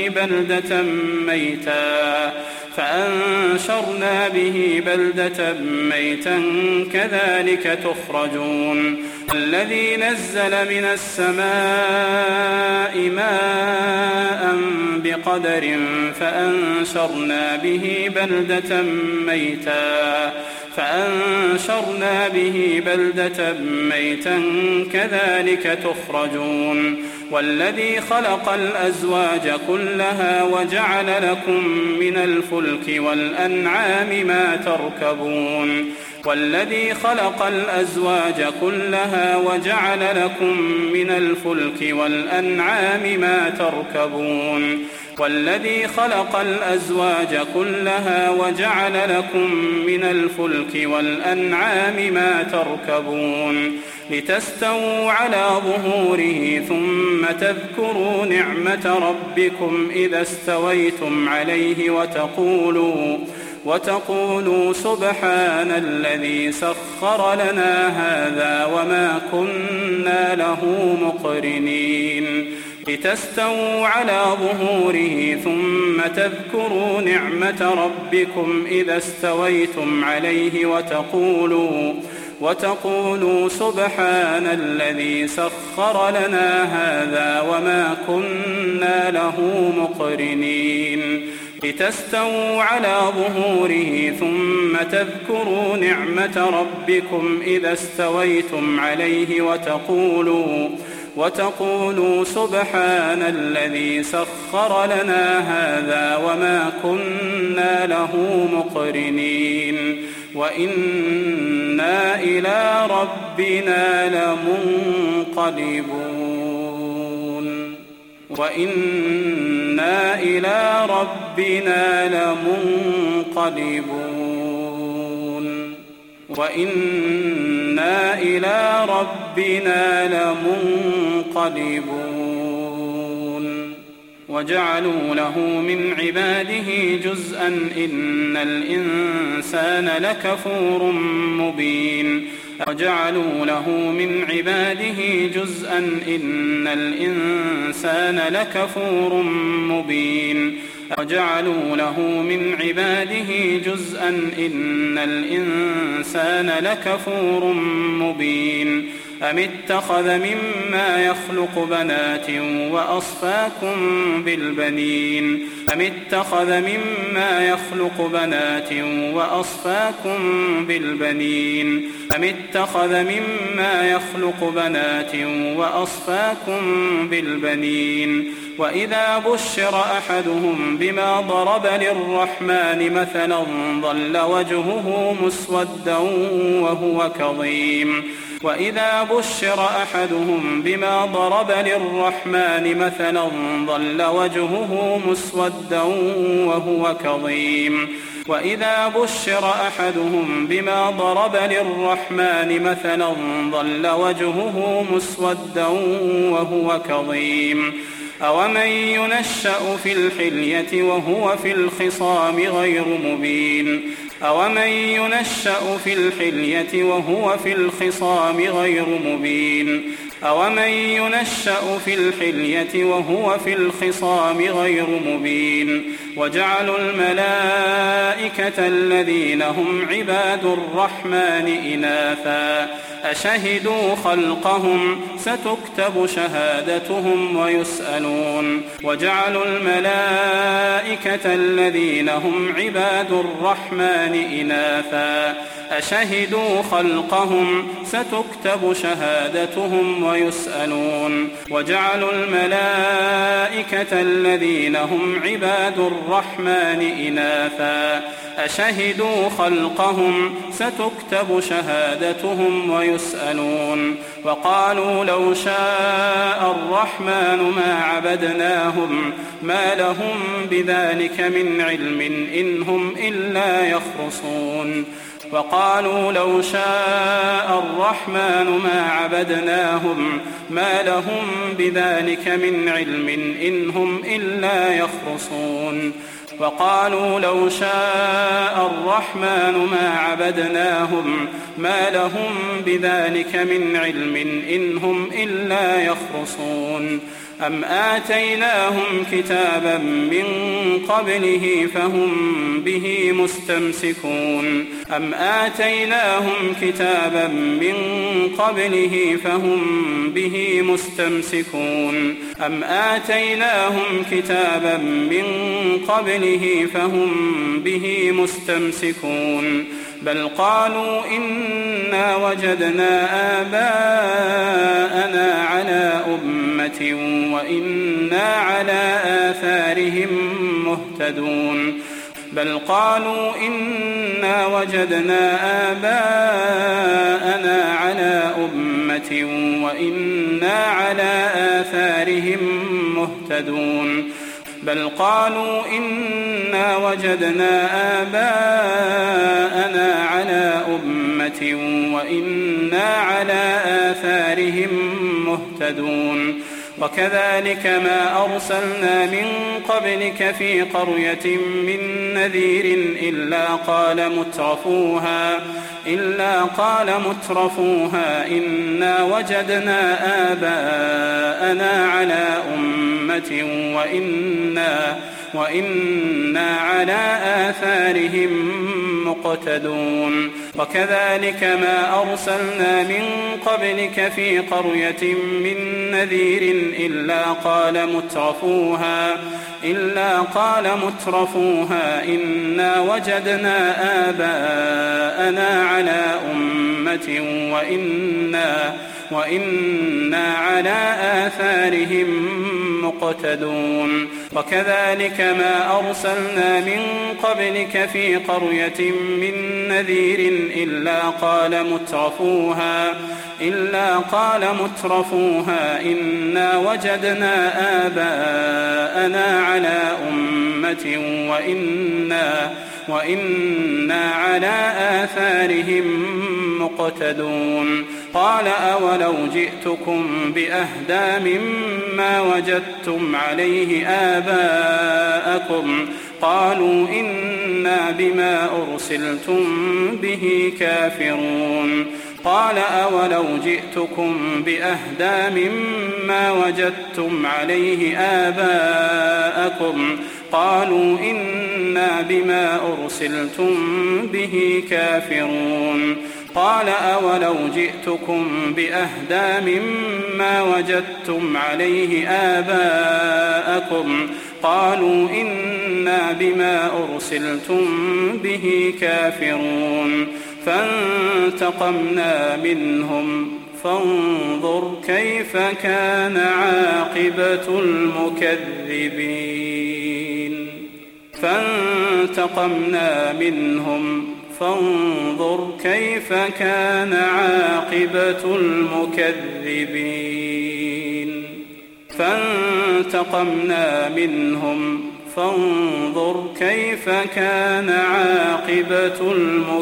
به بلدة ميتا كذلك تخرجون الذي نزل من السماء ماء بقدر فأنشرنا به بلدة ميتا كذلك تخرجون والذي خلق الأزواج كلها وجعل لكم من الفلك والأنعام ما تركبون والذي خلق الأزواج كلها وجعل لكم من الفلك والأنعام ما تركبون والذي خلق الأزواج كلها وجعل لكم من الفلك والأنعام ما تركبون لتستووا على ظهوره ثم تذكروا نعمة ربكم إذا استويتم عليه وتقولوا سبحان الذي سخر لنا هذا وما كنا له مقرنين لتستووا على ظهوره ثم تذكروا نعمة ربكم إذا استويتم عليه وتقولوا سبحان الذي سخر لنا هذا وما كنا له مقرنين لتستووا على ظهوره ثم تذكروا نعمة ربكم إذا استويتم عليه وتقولوا سبحان الذي سخر لنا هذا وما كنا له مقرنين وإنا إلى ربنا لمنقلبون وإنا إلى ربنا لمنقلبون وإنا إلى ربنا لمنقلبون وجعلوا له من عباده جزءا إن الإنسان لكفور مبين وجعلوا له من عباده جزءا إن الإنسان لكفور مبين وجعلوا له من عباده جزءا إن الإنسان لكفور مبين أم اتخذ مما يخلق بنات وأصفاكم بالبنين أم اتخذ مما يخلق بنات وأصفاكم بالبنين أم اتخذ مما يخلق بنات وأصفاكم بالبنين وإذا بشر أحدهم بما ضرب للرحمن مثلا ظل وجهه مسودا وهو كظيم وإذا بشر أحدهم بما ضرب للرحمن مثلا ظل وجهه مسودا وهو كظيم وإذا بشر أحدهم بما ضرب للرحمن مثلا ظل وجهه مسودا وهو كظيم أومن ينشأ في الحلية وهو في الخصام غير مبين أومن ينشأ في الحلية وهو في الخصام غير مبين أومن ينشأ في الحلية وهو في الخصام غير مبين وجعلوا الملائكة الذين هم عباد الرحمن إناثا أشهدوا خلقهم ستكتب شهادتهم ويسألون وجعلوا الملائكة الذين هم عباد الرحمن إناثا أشهدوا خلقهم ستكتب شهادتهم ويسألون وجعلوا الملائكة الذين هم عباد الرحمن إناثا أشهدوا خلقهم ستكتب شهادتهم ويسألون وقالوا لو شاء الرحمن ما عبدناهم ما لهم بذلك من علم إن هم إلا يخرصون وقالوا لو شاء الرحمن ما عبدناهم ما لهم بذلك من علم إن هم إلا يخرصون وقالوا لو شاء الرحمن ما عبدناهم ما لهم بذلك من علم إن هم إلا يخرصون أم آتيناهم كتابا من قبله فهم به مستمسكون أم آتيناهم كتابا من قبله فهم به مستمسكون أم آتيناهم كتابا من قبله فهم به مستمسكون بل قالوا إنا وجدنا آباءنا على أمة وإنا على آثارهم مهتدون بل قالوا إنا وجدنا آباءنا على أمة وإنا على آثارهم مهتدون بل قالوا إنا وجدنا آباءنا على أمة وإنا على آثارهم مهتدون وكذلك ما أرسلنا من قبلك في قرية من نذير إلا قال مترفوها إنا وجدنا آباءنا على أمة وإنا على آثارهم مقتدون وكذلك ما أرسلنا من قبلك في قرية من نذير إلا قال مترفوها إنا وجدنا آباءنا على أمة وإنا على آثارهم مقتدون وكذلك ما أرسلنا من قبلك في قرية من نذير إلا قال مترفوها إنا وجدنا آباءنا على أمة وإنا على آثارهم مقتدون قال أولو جئتكم بأهدى مما وجدتم عليه آباءكم قالوا إنا بما أرسلتم به كافرون قال أولو جئتكم بأهدى مما وجدتم عليه آباءكم قالوا إنا بما أرسلتم به كافرون قال أولو جئتكم بأهدى مما وجدتم عليه آباءكم قالوا إنا بما أرسلتم به كافرون فانتقمنا منهم فانظر كيف كان عاقبة المكذبين فانتقمنا منهم فانظر كيف كان عاقبة المكذبين فانتقمنا منهم فانظر كيف كان عاقبة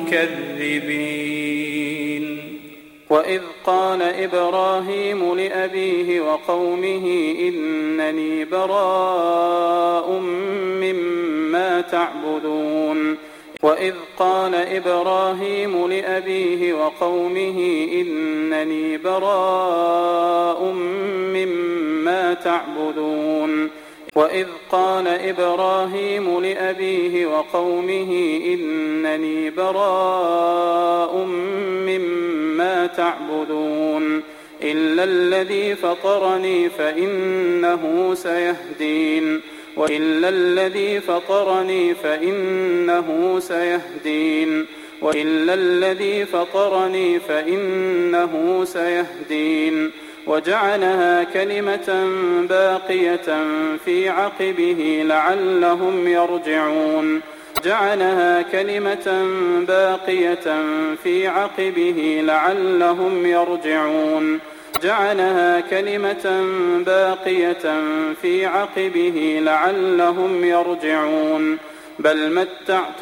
المكذبين وإذ قال إبراهيم لأبيه وقومه إنني براء مما تعبدون وإذ قال إبراهيم لأبيه وقومه إنني براء مما تعبدون وإذ قال إبراهيم لأبيه وقومه إنني براء مما تعبدون إلا الذي فطرني فإنه سيهدين وإلا الذي فطرني فإنه سيهدين وإلا الذي فطرني فإنه سيهدين وجعلها كلمة باقية في عقبه لعلهم يرجعون جعلها كلمة باقية في عقبه لعلهم يرجعون جعلها كلمة باقية في عقبه لعلهم يرجعون بل متعت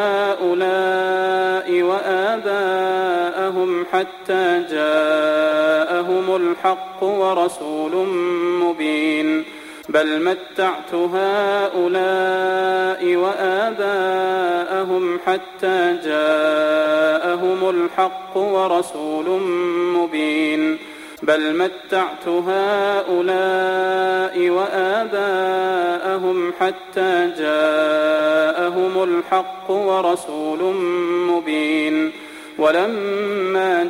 هؤلاء وآباءهم حتى جاءهم الحق ورسول مبين بل متعت هؤلاء وآباءهم حتى جاءهم الحق ورسول مبين بل متعت هؤلاء وآباءهم حتى جاءهم الحق ورسول مبين ولما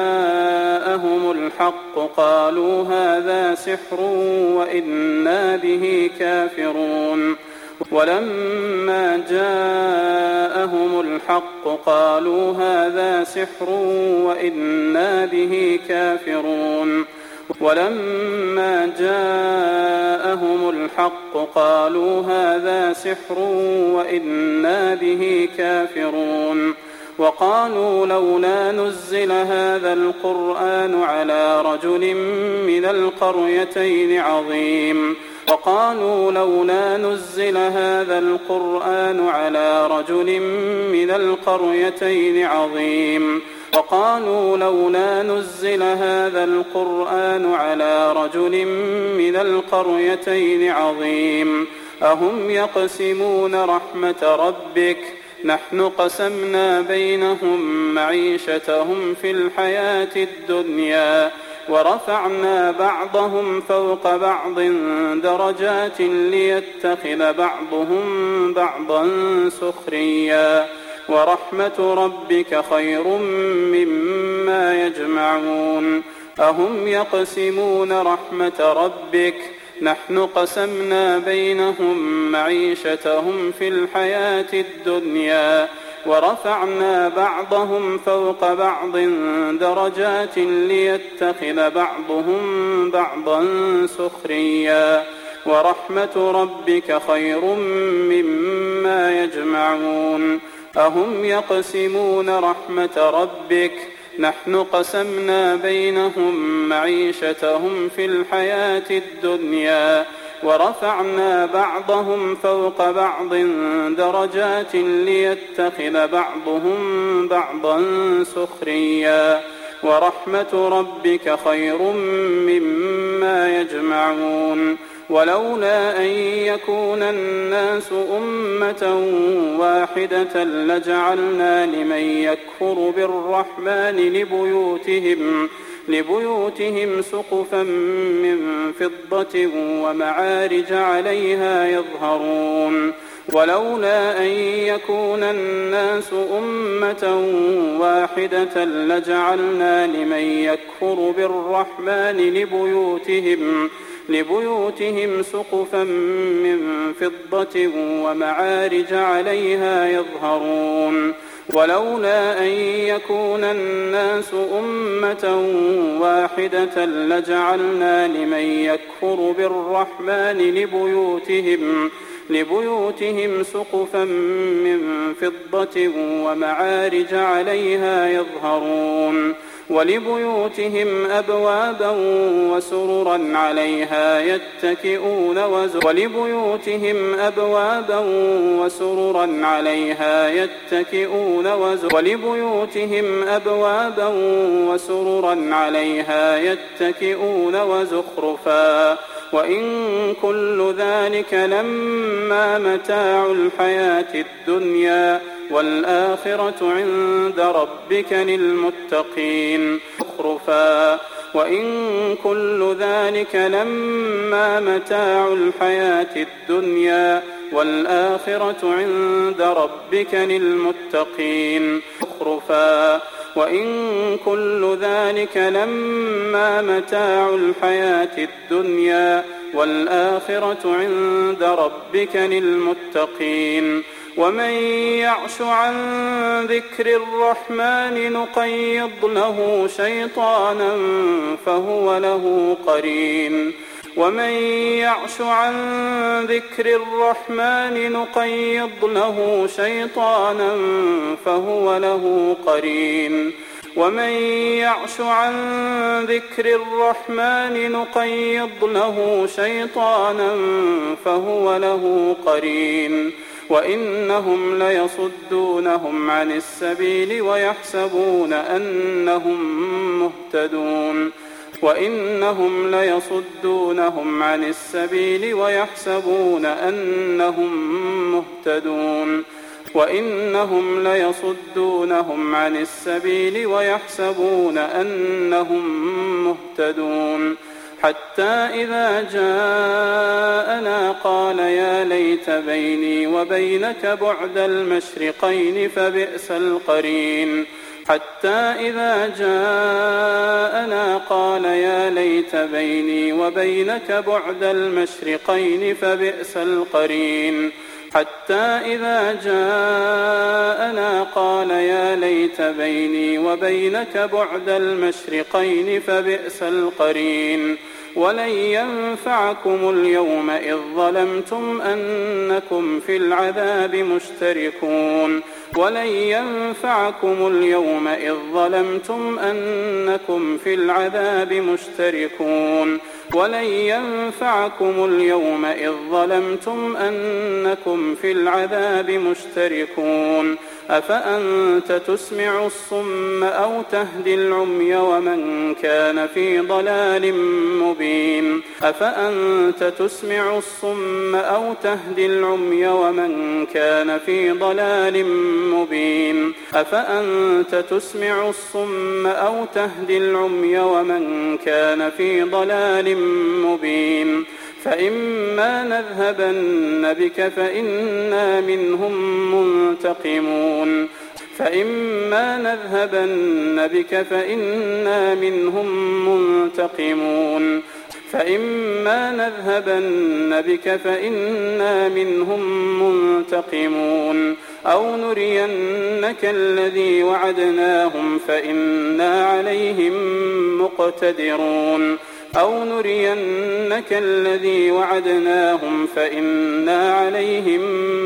جاءهم الحق قالوا هذا سحر وإنا به كافرون ولما جاءهم الحق قالوا هذا سحر وإنا به كافرون ولما جاءهم الحق قالوا هذا سحر وإنا به كافرون وقالوا لولا نزل هذا القرآن على رجل من القريتين عظيم وقالوا لولا نزل هذا القرآن على رجل من القريتين عظيم وقالوا لولا نزل هذا القرآن على رجل من القريتين عظيم أهم يقسمون رحمة ربك نحن قسمنا بينهم معيشتهم في الحياة الدنيا ورفعنا بعضهم فوق بعض درجات ليتخذ بعضهم بعضا سخريا ورحمة ربك خير مما يجمعون أهم يقسمون رحمة ربك نحن قسمنا بينهم معيشتهم في الحياة الدنيا ورفعنا بعضهم فوق بعض درجات ليتخذ بعضهم بعضا سخريا ورحمة ربك خير مما يجمعون أهم يقسمون رحمة ربك نحن قسمنا بينهم معيشتهم في الحياة الدنيا ورفعنا بعضهم فوق بعض درجات ليتخذ بعضهم بعضا سخريا ورحمة ربك خير مما يجمعون ولولا أن يكون الناس أمة واحدة لجعلنا لمن يكفر بالرحمن لبيوتهم سقفا من فضة ومعارج عليها يظهرون ولولا أن يكون الناس أمة واحدة لجعلنا لمن يكفر بالرحمن لبيوتهم سقفا من فضة ومعارج عليها يظهرون ولولا أن يكون الناس أمة واحدة لجعلنا لمن يكفر بالرحمن لبيوتهم سقفا من فضة ومعارج عليها يظهرون ولبيوتهم أبوابا وسررا عليها يتكئون وزخرفا وإن كل ذلك لما متاع الحياة الدنيا والآخرة عند ربك للمتقين وإن كل ذلك لما متاع الحياة الدنيا والآخرة عند ربك للمتقين وإن كل ذلك لما متاع الحياة الدنيا والآخرة عند ربك للمتقين ومن يعش عن ذكر الرحمن نقيض له شيطانا فهو له قرين ومن يعش عن ذكر الرحمن نقيض له شيطانا فهو له قرين ومن يعش عن ذكر الرحمن نقيض له شيطانا فهو له قرين وإنهم ليصدونهم عن السبيل ويحسبون أنهم مهتدون وإنهم ليصدونهم عن السبيل ويحسبون أنهم مهتدون وإنهم ليصدونهم عن السبيل ويحسبون أنهم مهتدون حتى إذا جاءنا قال يا ليت بيني وبينك بعد المشرقين فبئس القرين حتى إذا جاءنا قال يا ليت بيني وبينك بعد المشرقين فبئس القرين حتى إذا جاءنا قال يا ليت بيني وبينك بعد المشرقين فبئس القرين ولن ينفعكم اليوم إذ ظلمتم أنكم في العذاب مشتركون ولن ينفعكم اليوم إذ ظلمتم أنكم في العذاب مشتركون ولن ينفعكم اليوم إذ ظلمتم أنكم في العذاب مشتركون أفأنت تسمع الصم أو تهدي العمي ومن كان في ضلال مبين أفأنت تسمع الصم أو تهدي العمي ومن كان في ضلال مبين أفأنت تسمع الصم أو تهدي العمي ومن كان في ضلال مبين فإما نذهبن بك فإنا منهم منتقمون فإما نذهبن بك فإنا منهم منتقمون فإما نذهبن بك فإنا منهم منتقمون أو نرينك الذي وعدناهم فإنا عليهم مقتدرون أو نرينك الذي وعدناهم فإنا عليهم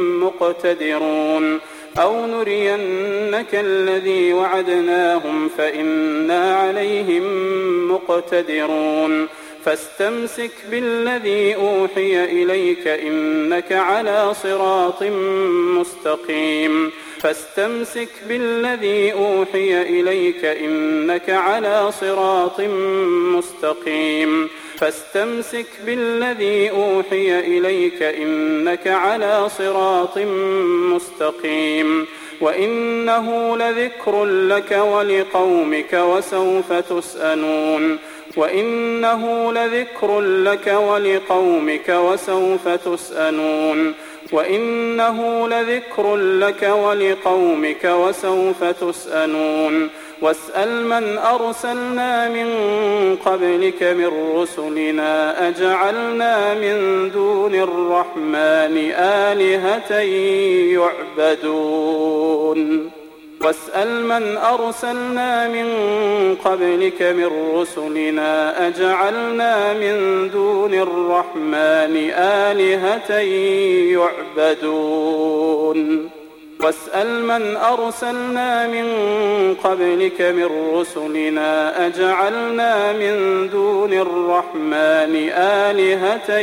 مقتدرون أو نرينك الذي وعدناهم فإنا عليهم مقتدرون فاستمسك بالذي أوحي إليك إنك على صراط مستقيم فاستمسك بالذي أوحي إليك إنك على صراط مستقيم فاستمسك بالذي أوحي إليك إنك على صراط مستقيم وإنه لذكر لك ولقومك وسوف تسألون وإنه لذكر لك ولقومك وسوف تسألون وإنه لذكر لك ولقومك وسوف تسألون واسأل من أرسلنا من قبلك من رسلنا أجعلنا من دون الرحمن آلهة يعبدون واسأل من أرسلنا من قبلك من رسلنا أجعلنا من دون الرحمن آلهة يعبدون واسأل من أرسلنا من قبلك من رسلنا أجعلنا من دون الرحمن آلهة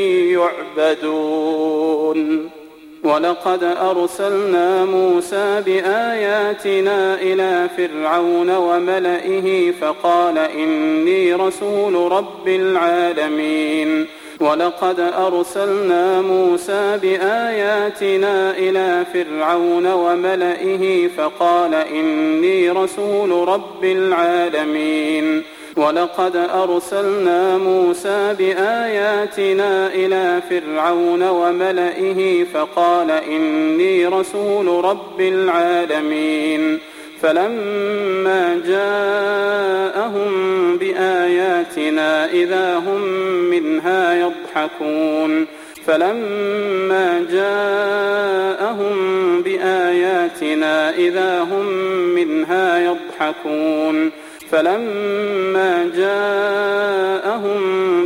يعبدون ولقد أرسلنا موسى بآياتنا إلى فرعون وملئه فقال إني رسول رب العالمين ولقد أرسلنا موسى بآياتنا إلى فرعون وملئه فقال إني رسول رب العالمين ولقد أرسلنا موسى بآياتنا إلى فرعون وملئه فقال إني رسول رب العالمين فلما جاءهم بآياتنا إذا هم منها يضحكون فلما جاءهم بآياتنا إذا هم منها يضحكون فلما جاءهم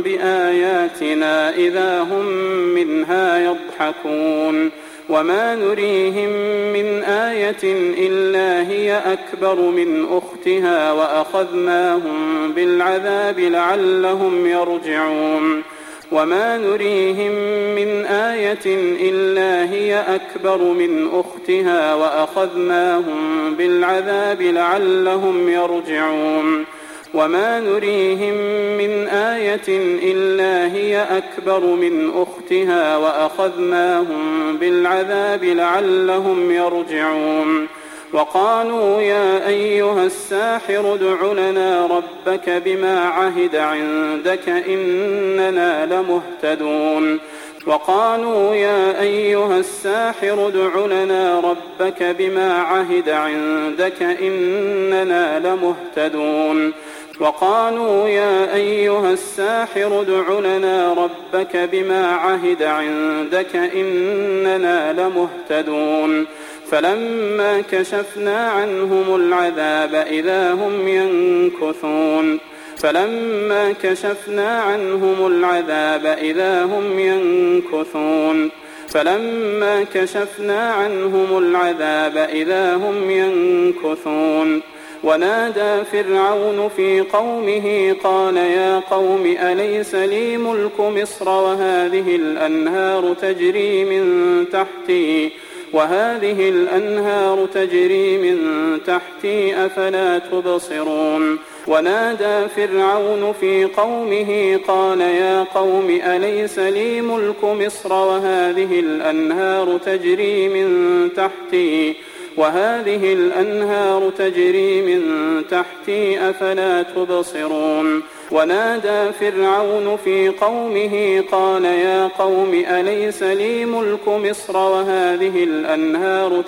بآياتنا إذا هم منها يضحكون وما نريهم من آية إلا هي أكبر من أختها وأخذناهم بالعذاب لعلهم يرجعون وما نريهم من آية إلا هي أكبر من أختها وأخذناهم بالعذاب لعلهم يرجعون وما نريهم من آية إلا هي أكبر من أختها وأخذناهم بالعذاب لعلهم يرجعون وقالوا يا أيها الساحر ادع لنا ربك بما عهد عندك إننا لمهتدون وقالوا يا أيها الساحر ادع لنا ربك بما عهد عندك إننا لمهتدون وقالوا يا أيها الساحر ادع لنا ربك بما عهد عندك إننا لمهتدون فلما كشفنا عنهم العذاب إذا هم ينكثون فلما كشفنا عنهم العذاب إذا هم ينكثون فلما كشفنا عنهم العذاب إذا هم ينكثون ونادى فرعون في قومه قال يا قوم أليس لي ملك مصر وهذه الأنهار تجري من تحتي أفلا تبصرون ونادى فرعون في قومه قال يا قوم أليس لي ملك مصر وهذه الأنهار تجري من تحتي أفلا تبصرون ونادى فرعون في قومه قال يا قوم أليس لي ملك مصر وهذه الأنهار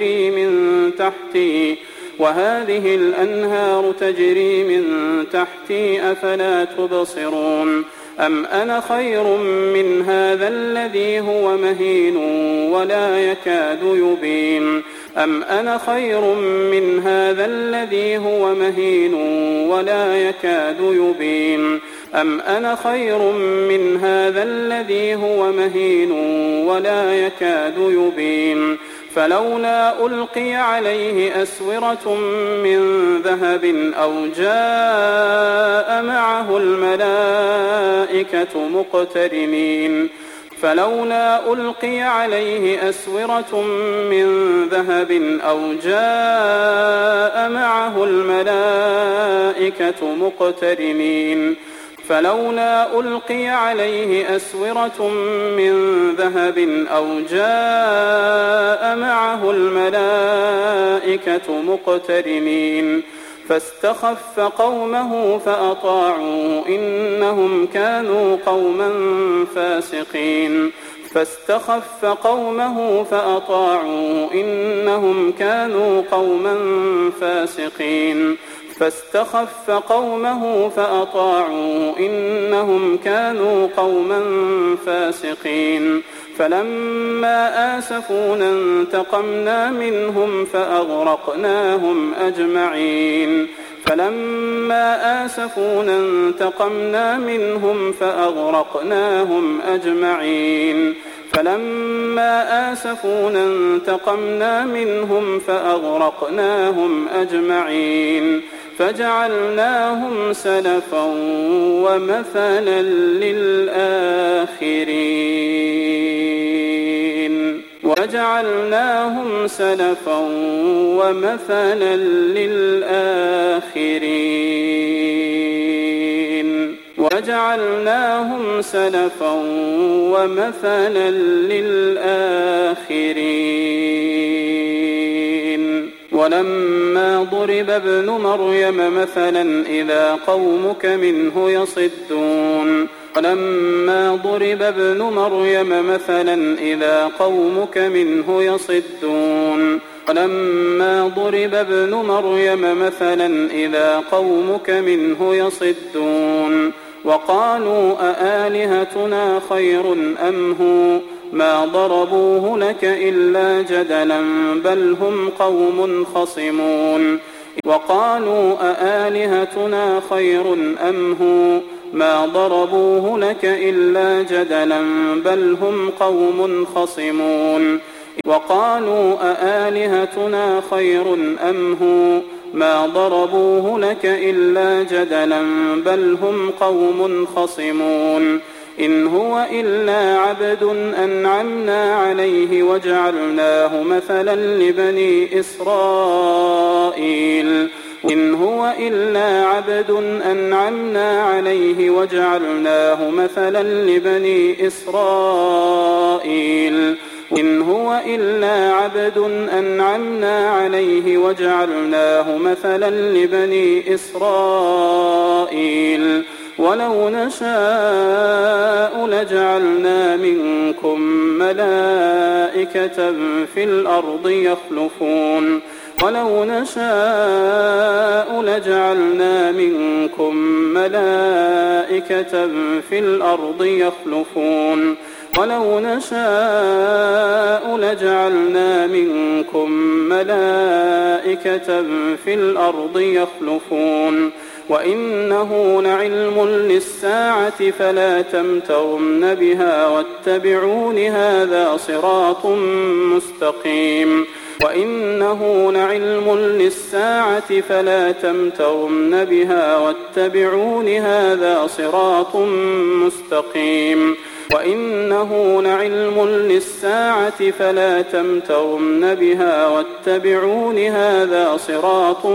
تجري من تحتي أفلا تبصرون أم أنا خير من هذا الذي هو مهين ولا يكاد يبين أم أنا خير من هذا الذي هو مهين ولا يكاد يبين أم أنا خير من هذا الذي هو مهين ولا يكاد يبين فلولا ألقي عليه أسورة من ذهب أو جاء معه الملائكة مقترنين فلولا ألقي عليه أسورة من ذهب أو جاء معه الملائكة مقترنين فلولا ألقي عليه أسورة من ذهب أو جاء معه الملائكة مقترنين فاستخف قومه فأطاعوه إنهم كانوا قوما فاسقين فاستخف قومه فأطاعوه إنهم كانوا قوما فاسقين فاستخف قومه فأطاعوه إنهم كانوا قوما فاسقين فلما آسفونا انتقمنا منهم فأغرقناهم أجمعين فلما آسفونا انتقمنا منهم فأغرقناهم أجمعين فلما آسفونا انتقمنا منهم فأغرقناهم أجمعين فجعلناهم سلفا ومثلا للآخرين وجعلناهم سلفا ومثلا للآخرين وجعلناهم سلفا ومثلا للآخرين ولما ضرب ابن مريم مثلا إذا قومك منه يصدون ولما ضرب ابن مريم مثلا إذا قومك منه يصدون ولما ضرب ابن مريم مثلا إذا قومك منه يصدون وقالوا أآلهتنا خير أم هو ما ضربوه لك إلا جدلا بل هم قوم خصمون وقالوا أآلهتنا خير أم هو ما ضربوه لك إلا جدلا بل هم قوم خصمون وقالوا أآلهتنا خير أم هو ما ضربوه لك إلا جدلا بل هم قوم خصمون إن هو إلا عبد أنعمنا عليه وجعلناه مثلا لبني إسرائيل إن هو إلا عبد أنعمنا عليه وجعلناه مثلا لبني إسرائيل إن هو إلا عبد أنعمنا عليه وجعلناه مثلا لبني إسرائيل ولو نشاء لجعلنا منكم ملائكة في الأرض يخلفون ولو نشاء لجعلنا منكم ملائكة في الأرض يخلفون ولو نشاء لجعلنا منكم ملائكة في الأرض يخلفون وإنه لعلم للساعة فلا تمترن بها واتبعون هذا صراط مستقيم وإنه لعلم للساعة فلا تمترن بها واتبعون هذا صراط مستقيم وإنه لعلم للساعة فلا تمترن بها واتبعون هذا صراط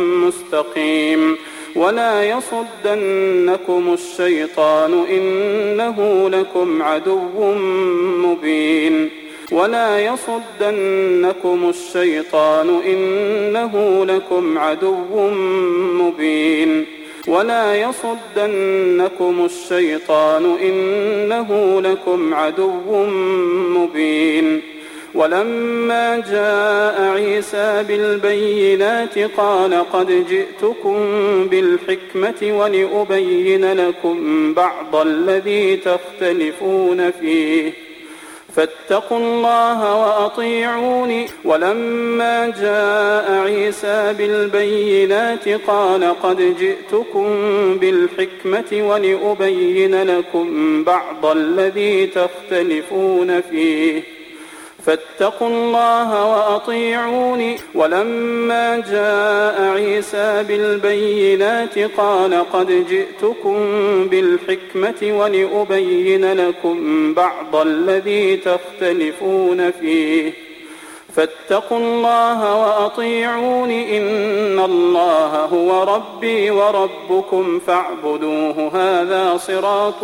مستقيم ولا يصدنكم الشيطان إنه لكم عدو مبين ولا يصدنكم الشيطان إنه لكم عدو مبين ولا يصدنكم الشيطان إنه لكم عدو مبين ولما جاء عيسى بالبينات قال قد جئتكم بالحكمة ولأبين لكم بعض الذي تختلفون فيه فاتقوا الله وأطيعون ولما جاء عيسى بالبينات قال قد جئتكم بالحكمة ولأبين لكم بعض الذي تختلفون فيه فاتقوا الله وأطيعون ولما جاء عيسى بالبينات قال قد جئتكم بالحكمة ولأبين لكم بعض الذي تختلفون فيه فاتقوا الله وأطيعون إن الله هو ربي وربكم فاعبدوه هذا صراط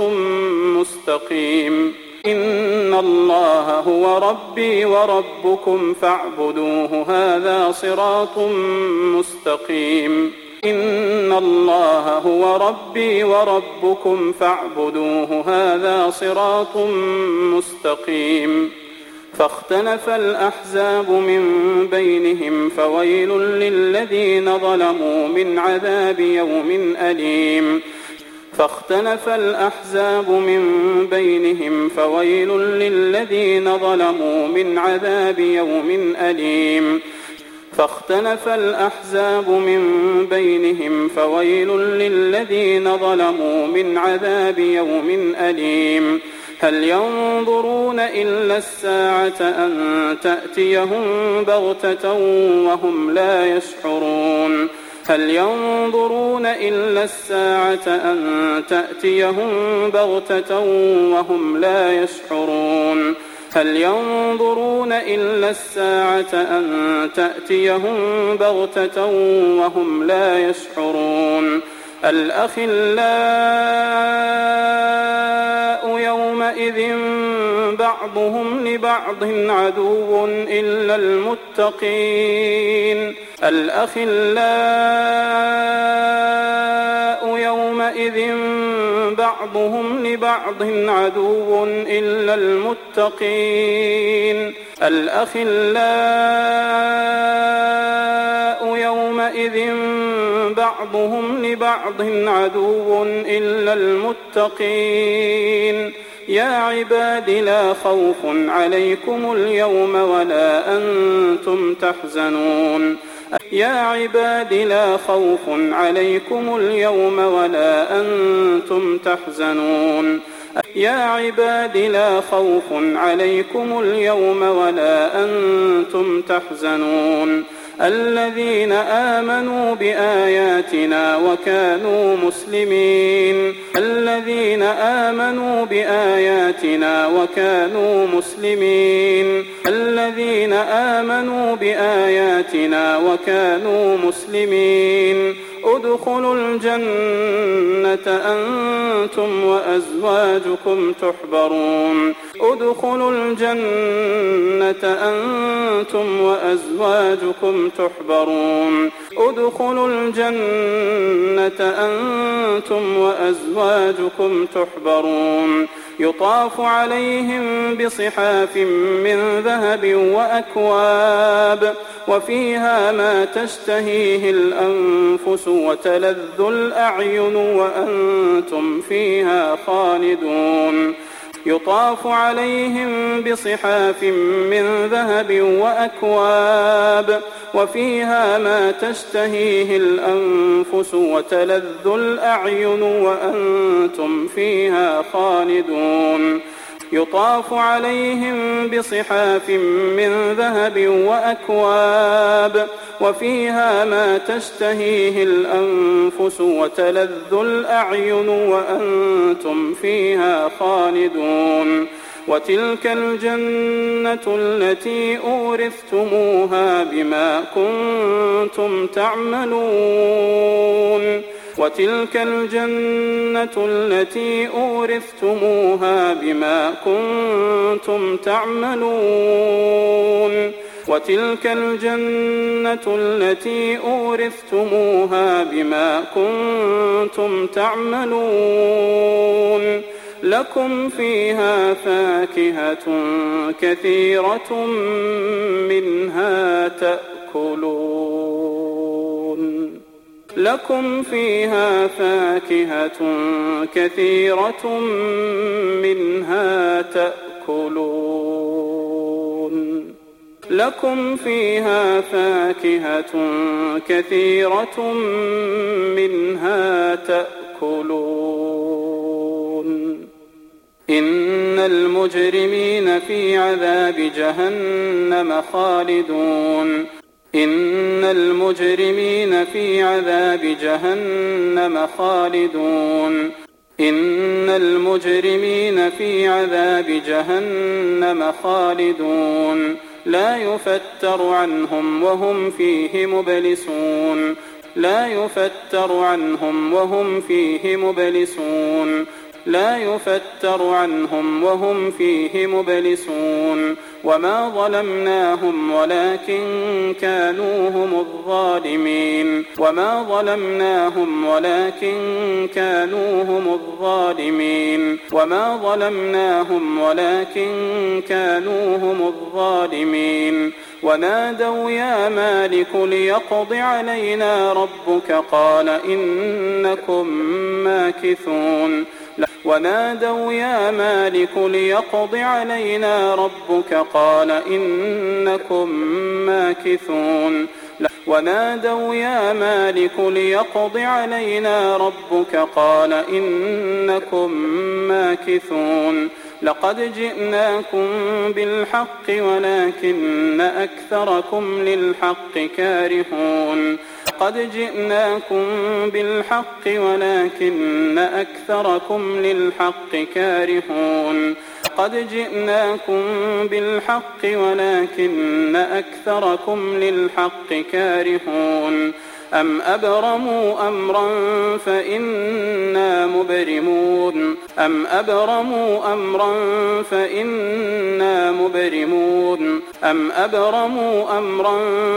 مستقيم إن الله هو ربي وربكم فاعبدوه هذا صراط مستقيم إن الله هو ربي وربكم فاعبدوه هذا صراط مستقيم فاختلف الأحزاب من بينهم فويل للذين ظلموا من عذاب يوم أليم فاختلف الأحزاب من بينهم فويل للذين ظلموا من عذاب يوم أليم فاختلف الأحزاب من بينهم فويل للذين ظلموا من عذاب يوم أليم هل ينظرون إلا الساعة أن تأتيهم بغتة وهم لا يشعرون هل ينظرون إلا الساعة أن تأتيهم بغتة وهم لا يشعرون هل ينظرون إلا الساعة أن تأتيهم بغتة وهم لا يشعرون الأخلاء يومئذ بعضهم لبعض عدو إلا المتقين الأخلاء يومئذ بعضهم لبعض عدو إلا المتقين الأخلاء يومئذ بعضهم لبعض عدو إلا المتقين يا عباد لا خوف عليكم اليوم ولا أنتم تحزنون يا عباد لا خوف عليكم اليوم ولا أنتم تحزنون يا عباد لا خوف عليكم اليوم ولا أنتم تحزنون الذين آمنوا بآياتنا وكانوا مسلمين الذين آمنوا بآياتنا وكانوا مسلمين الذين آمنوا بآياتنا وكانوا مسلمين ادخلوا الجنة أنتم وأزواجكم تحبرون ادخلوا الجنة أنتم وأزواجكم تحبرون ادخلوا الجنة أنتم وأزواجكم تحبرون يطاف عليهم بصحاف من ذهب وأكواب وفيها ما تشتهيه الأنفس وتلذ الأعين وأنتم فيها خالدون يطاف عليهم بصحاف من ذهب وأكواب وفيها ما تشتهيه الأنفس وتلذ الأعين وأنتم فيها خالدون يطاف عليهم بصحاف من ذهب وأكواب وفيها ما تشتهيه الأنفس وتلذ الأعين وأنتم فيها خالدون وتلك الجنة التي أورثتموها بما كنتم تعملون وتلك الجنة التي أورثتموها بما كنتم تعملون وتلك الجنة التي أورثتموها بما كنتم تعملون لكم فيها فاكهة كثيرة منها تأكلون لكم فيها فاكهة كثيرة منها تأكلون لكم فيها فاكهة كثيرة منها تأكلون إن المجرمين في عذاب جهنم خالدون إن المجرمين في عذاب جهنم خالدون إن المجرمين في عذاب جهنم خالدون لا يفتر عنهم وهم فيه مبلسون لا يفتر عنهم وهم فيه مبلسون لا يفتر عنهم وهم فيه مبلسون وما ظلمناهم ولكن كانوا هم الظالمين وما ظلمناهم ولكن كانوا هم الظالمين وما ظلمناهم ولكن كانوا هم الظالمين ونادوا يا مالك ليقض علينا ربك قال إنكم ماكثون ونادوا يا مالك ليقض علينا ربك قال إنكم ماكثون ونادوا يا مالك ليقض علينا ربك قال إنكم ماكثون لقد جئناكم بالحق ولكن أكثركم للحق كارهون لقد جئناكم بالحق ولكن أكثركم للحق كارهون لقد جئناكم بالحق ولكن أكثركم للحق كارهون أم أبرموا أمرا فإنا مبرمون أم أبرموا أمرا فإنا مبرمون أم أبرموا أمرا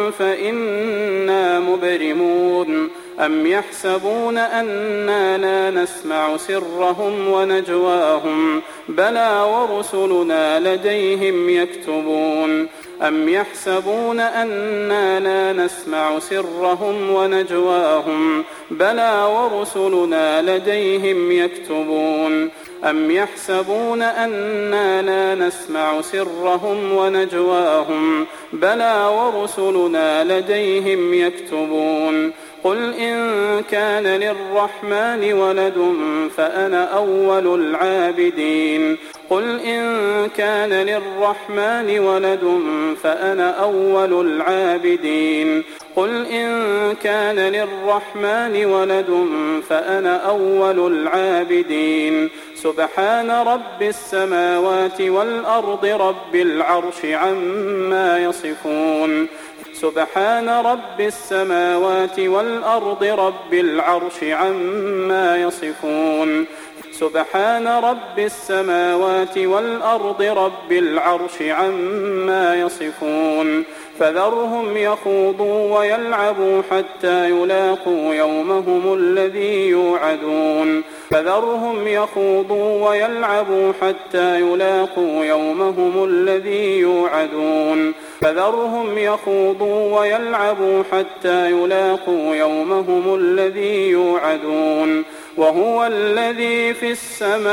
فإنا مبرمون أم يحسبون أنا لا نسمع سرهم ونجواهم بلى ورسلنا لديهم يكتبون أم يحسبون أنا لا نسمع سرهم ونجواهم بلى ورسلنا لديهم يكتبون أم يحسبون أنا لا نسمع سرهم ونجواهم بلى ورسلنا لديهم يكتبون قل إن كان للرحمن ولد فأنا أول العابدين قل إن كان للرحمن ولد فأنا أول العابدين قل إن كان للرحمن ولد فأنا أول العابدين سبحان رب السماوات والأرض رب العرش عما يصفون سبحان رب السماوات والأرض رب العرش عما يصفون سبحان رب السماوات والأرض رب العرش عما يصفون فذرهم يخوضوا ويلعبوا حتى يلاقوا يومهم الذي يوعدون فذرهم يخوضوا ويلعبوا حتى يلاقوا يومهم الذي يوعدون فذرهم يخوضوا ويلعبوا حتى يلاقوا يومهم الذي يوعدون وهو الذي في السماء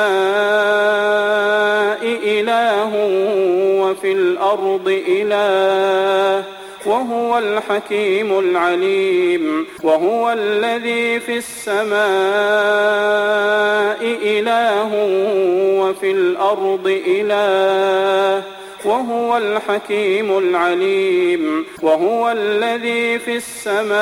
إله وفي الأرض إله وهو الحكيم العليم وهو الذي في السماء إله وفي الأرض إله وهو الحكيم العليم وهو الذي في السماء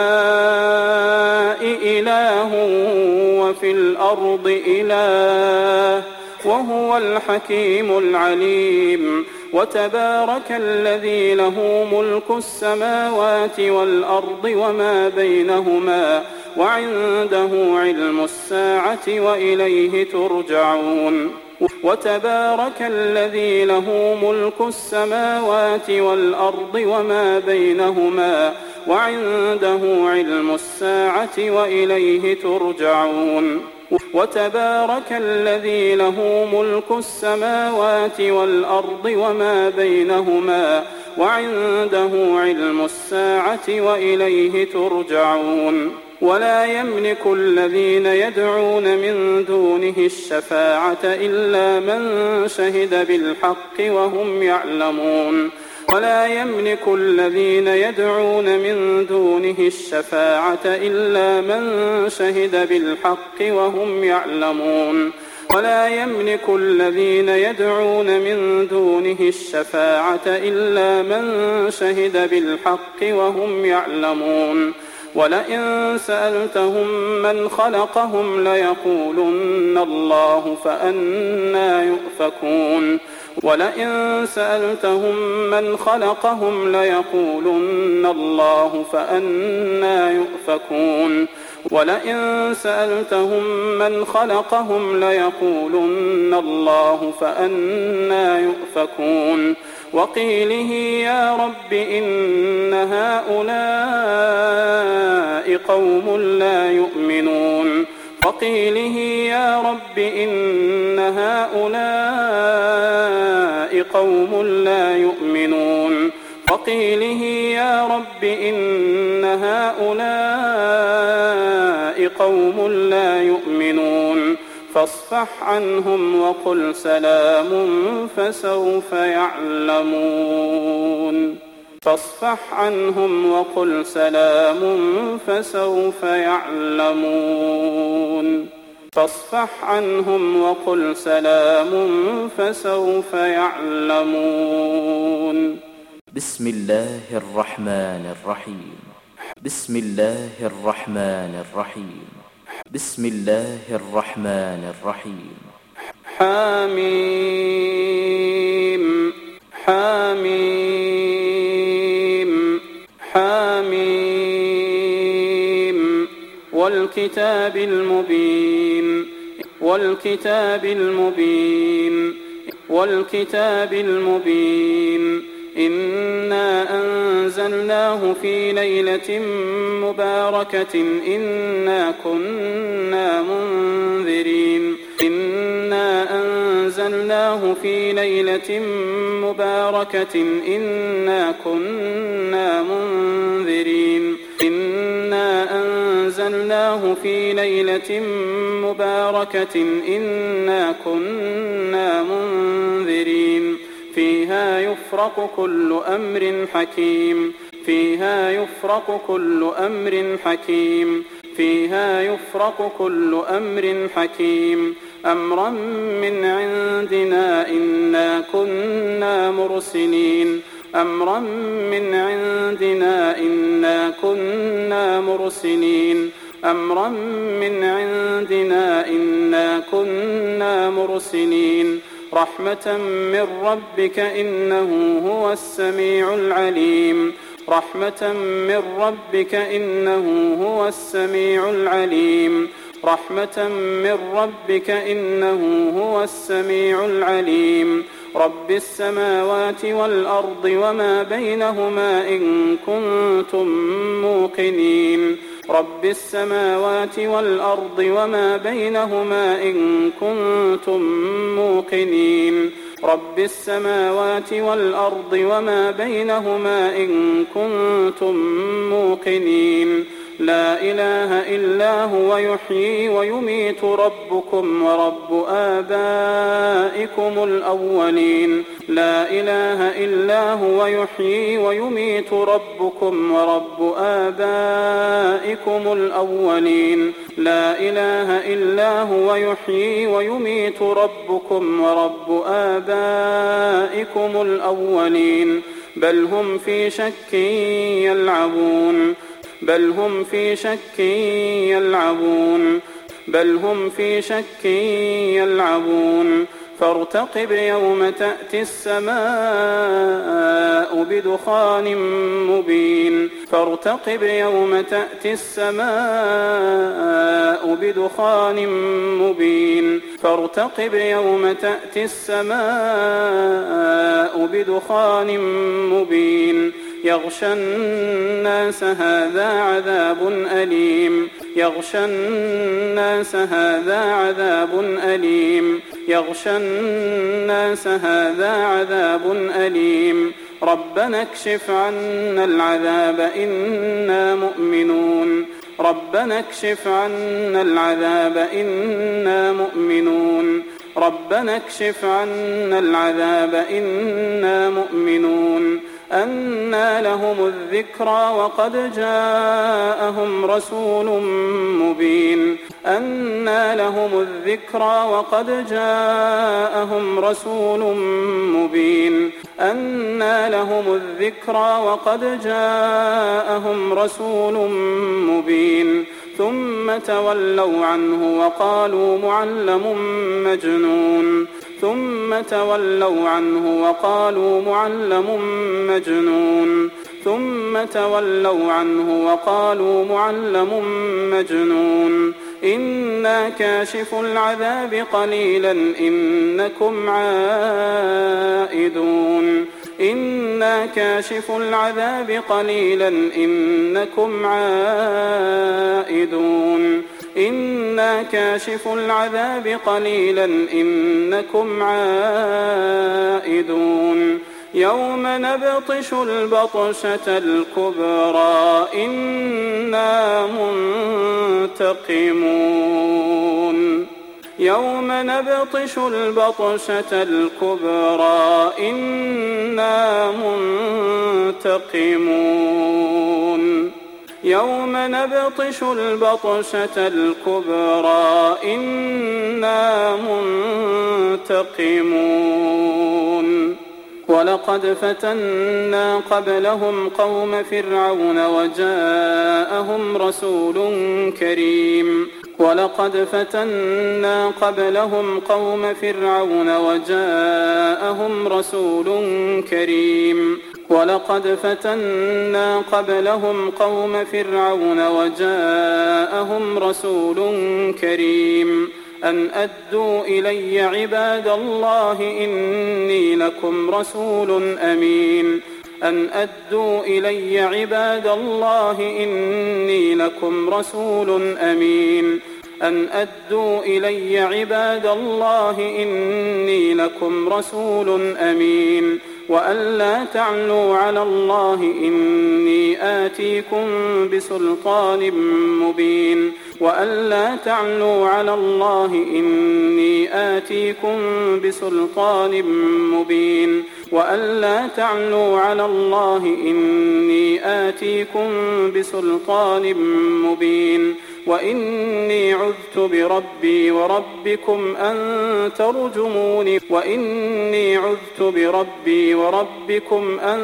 إله وفي الأرض إله وهو الحكيم العليم وتبارك الذي له ملك السماوات والأرض وما بينهما وعنده علم الساعة وإليه ترجعون وتبارك الذي له ملك السماوات والأرض وما بينهما وعنده علم الساعة وإليه ترجعون وتبارك الذي له ملك السماوات والأرض وما بينهما وعنده علم الساعة وإليه ترجعون ولا يملك الذين يدعون من دونه الشفاعة إلا من شهد بالحق وهم يعلمون ولا يملك الذين يدعون من دونه الشفاعة إلا من شهد بالحق وهم يعلمون ولا يملك الذين يدعون من دونه الشفاعة إلا من شهد بالحق وهم يعلمون ولئن سألتهم من خلقهم ليقولن الله فأنى يؤفكون ولئن سألتهم من خلقهم ليقولن الله فأنى يؤفكون ولئن سألتهم من خلقهم ليقولن الله فأنى يؤفكون وقيله يا رب إن هؤلاء قوم لا يؤمنون وقيله يا رب إن هؤلاء قوم لا يؤمنون وقيله يا رب إن هؤلاء قوم لا يؤمنون فاصفح عنهم وقل سلام فسوف يعلمون فاصفح عنهم وقل سلام فسوف يعلمون فاصفح عنهم وقل سلام فسوف يعلمون بسم الله الرحمن الرحيم بسم الله الرحمن الرحيم بسم الله الرحمن الرحيم حميم حميم حميم والكتاب المبين والكتاب المبين والكتاب المبين إنا أنزلناه في ليلة مباركة إنا كنا منذرين إنا أنزلناه في ليلة مباركة إنا كنا منذرين إنا أنزلناه في ليلة مباركة إنا كنا منذرين فيها يفرق كل أمر حكيم فيها يفرق كل أمر حكيم فيها يفرق كل أمر حكيم أمرا من عندنا إنا كنا مرسلين أمرا من عندنا إنا كنا مرسلين أمرا من عندنا إنا كنا مرسلين رحمة من ربك إنه هو السميع العليم رحمة من ربك إنه هو السميع العليم رحمة من ربك إنه هو السميع العليم رب السماوات والأرض وما بينهما إن كنتم موقنين رب السماوات والأرض وما بينهما إن كنتم موقنين رب السماوات والأرض وما بينهما إن كنتم موقنين لا إله إلا هو يحيي ويميت ربكم ورب آبائكم الأولين لا إله إلا هو يحيي ويميت ربكم ورب آبائكم الأولين لا إله إلا هو يحيي ويميت ربكم ورب آبائكم الأولين بل هم في شك يلعبون بل هم في شك يلعبون بل هم في شك يلعبون فارتقب يوم تأتي السماء بدخان مبين فارتقب يوم تأتي السماء بدخان مبين فارتقب يوم تأتي السماء بدخان مبين يغشى الناس هذا عذاب أليم يغشى الناس هذا عذاب أليم يغشى الناس هذا عذاب أليم ربنا اكشف عنا العذاب إنا مؤمنون ربنا اكشف عنا العذاب إنا مؤمنون ربنا اكشف عنا العذاب إنا مؤمنون أنى لهم الذكرى وقد جاءهم رسول مبين أنى لهم الذكرى وقد جاءهم رسول مبين أنى لهم الذكرى وقد جاءهم رسول مبين ثم تولوا عنه وقالوا معلم مجنون ثم تولوا عنه وقالوا معلم مجنون ثم تولوا عنه وقالوا معلم مجنون إنا كاشف العذاب قليلا إنكم عائدون إنا كاشف العذاب قليلا إنكم عائدون إنا كاشف العذاب قليلا إنكم عائدون يوم نبطش البطشة الكبرى إنا منتقمون يوم نبطش البطشة الكبرى إنا منتقمون يوم نبطش البطشة الكبرى إنا منتقمون ولقد فتنا قبلهم قوم فرعون وجاءهم رسول كريم ولقد فتنا قبلهم قوم فرعون وجاءهم رسول كريم ولقد فتنا قبلهم قوم فرعون وجاءهم رسول كريم أن أدوا إلي عباد الله إني لكم رسول أمين أن أدوا إلي عباد الله إني لكم رسول أمين أن أدوا إلي عباد الله إني لكم رسول أمين وأن لا تعلوا على الله إني آتيكم بسلطان مبين وأن لا تعلوا على الله إني آتيكم بسلطان مبين وأن لا تعلوا على الله إني آتيكم بسلطان مبين وإني عذت بربي وربكم أن ترجمون وإني عذت بربي وربكم أن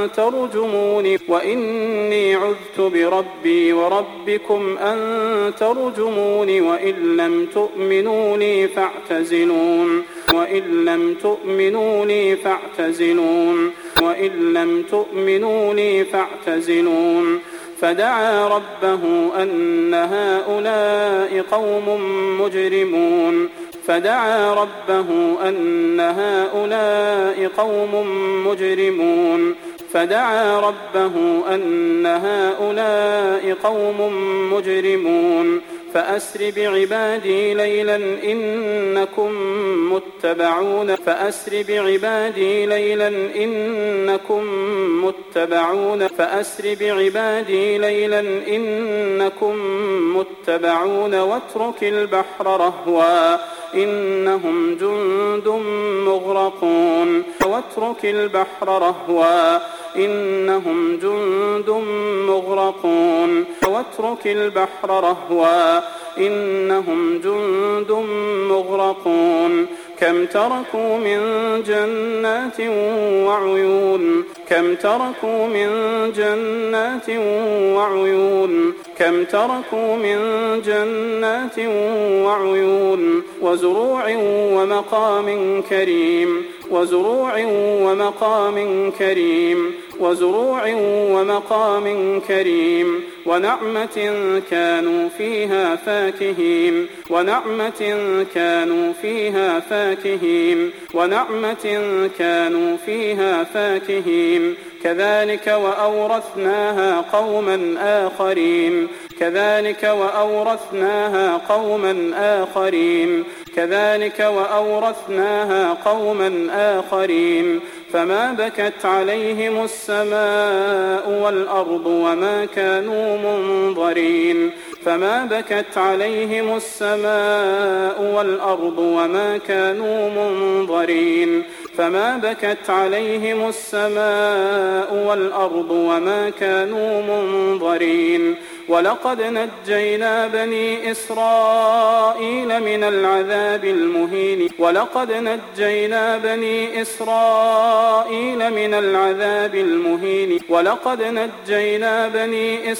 ترجمون وإني عذت بربي وربكم أن ترجمون وإن لم تؤمنوا لي فاعتزلون وإن لم تؤمنوا لي فاعتزلون وإن لم تؤمنوا لي فاعتزلون فدعا ربه أن هؤلاء قوم مجرمون فدعا ربه أن هؤلاء قوم مجرمون فدعا ربه أن هؤلاء قوم مجرمون فأسر بعبادي ليلا إنكم متبعون فأسر بعبادي ليلا إنكم متبعون فأسر بعبادي ليلا إنكم متبعون واترك البحر رهوا إنهم جند مغرقون واترك البحر رهوا إنهم جند مغرقون واترك البحر رهوا إنهم جند مغرقون كم تركوا من جنات وعيون كم تركوا من جنات وعيون كم تركوا من جنات وعيون وزروع ومقام كريم وزروع ومقام كريم وزروع ومقام كريم ونعمة كانوا فيها فاكهين ونعمة كانوا فيها فاكهين ونعمة كانوا فيها فاكهين كذلك وأورثناها قوما آخرين كذلك وأورثناها قوما آخرين كذلك وأورثناها قوما آخرين فما بكت عليهم السماء والأرض وما كانوا منظرين فما بكت عليهم السماء والأرض وما كانوا منظرين فما بكت عليهم السماء والأرض وما كانوا منظرين ولقد نجينا بني إسرائيل من العذاب المهين ولقد نجينا بني إسرائيل من العذاب المهين ولقد نجينا بني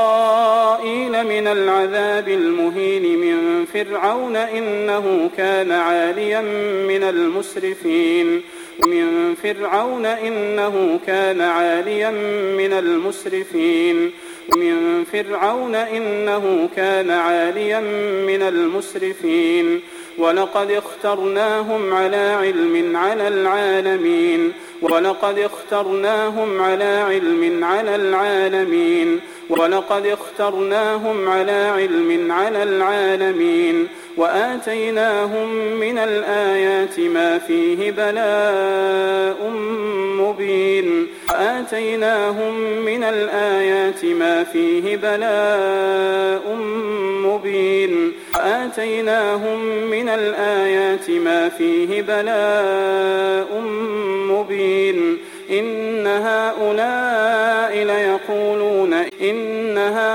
إسرائيل من العذاب المهين من فرعون إنه كان عاليا من المسرفين من فرعون إنه كان عاليا من المسرفين من فرعون إنه كان عاليا من المسرفين ولقد اخترناهم على علم على العالمين ولقد اخترناهم على علم على العالمين ولقد اخترناهم على علم على العالمين وآتيناهم من الآيات ما فيه بلاء مبين وآتيناهم من الآيات ما فيه بلاء مبين وآتيناهم من الآيات ما فيه بلاء مبين إن هؤلاء ليقولون إن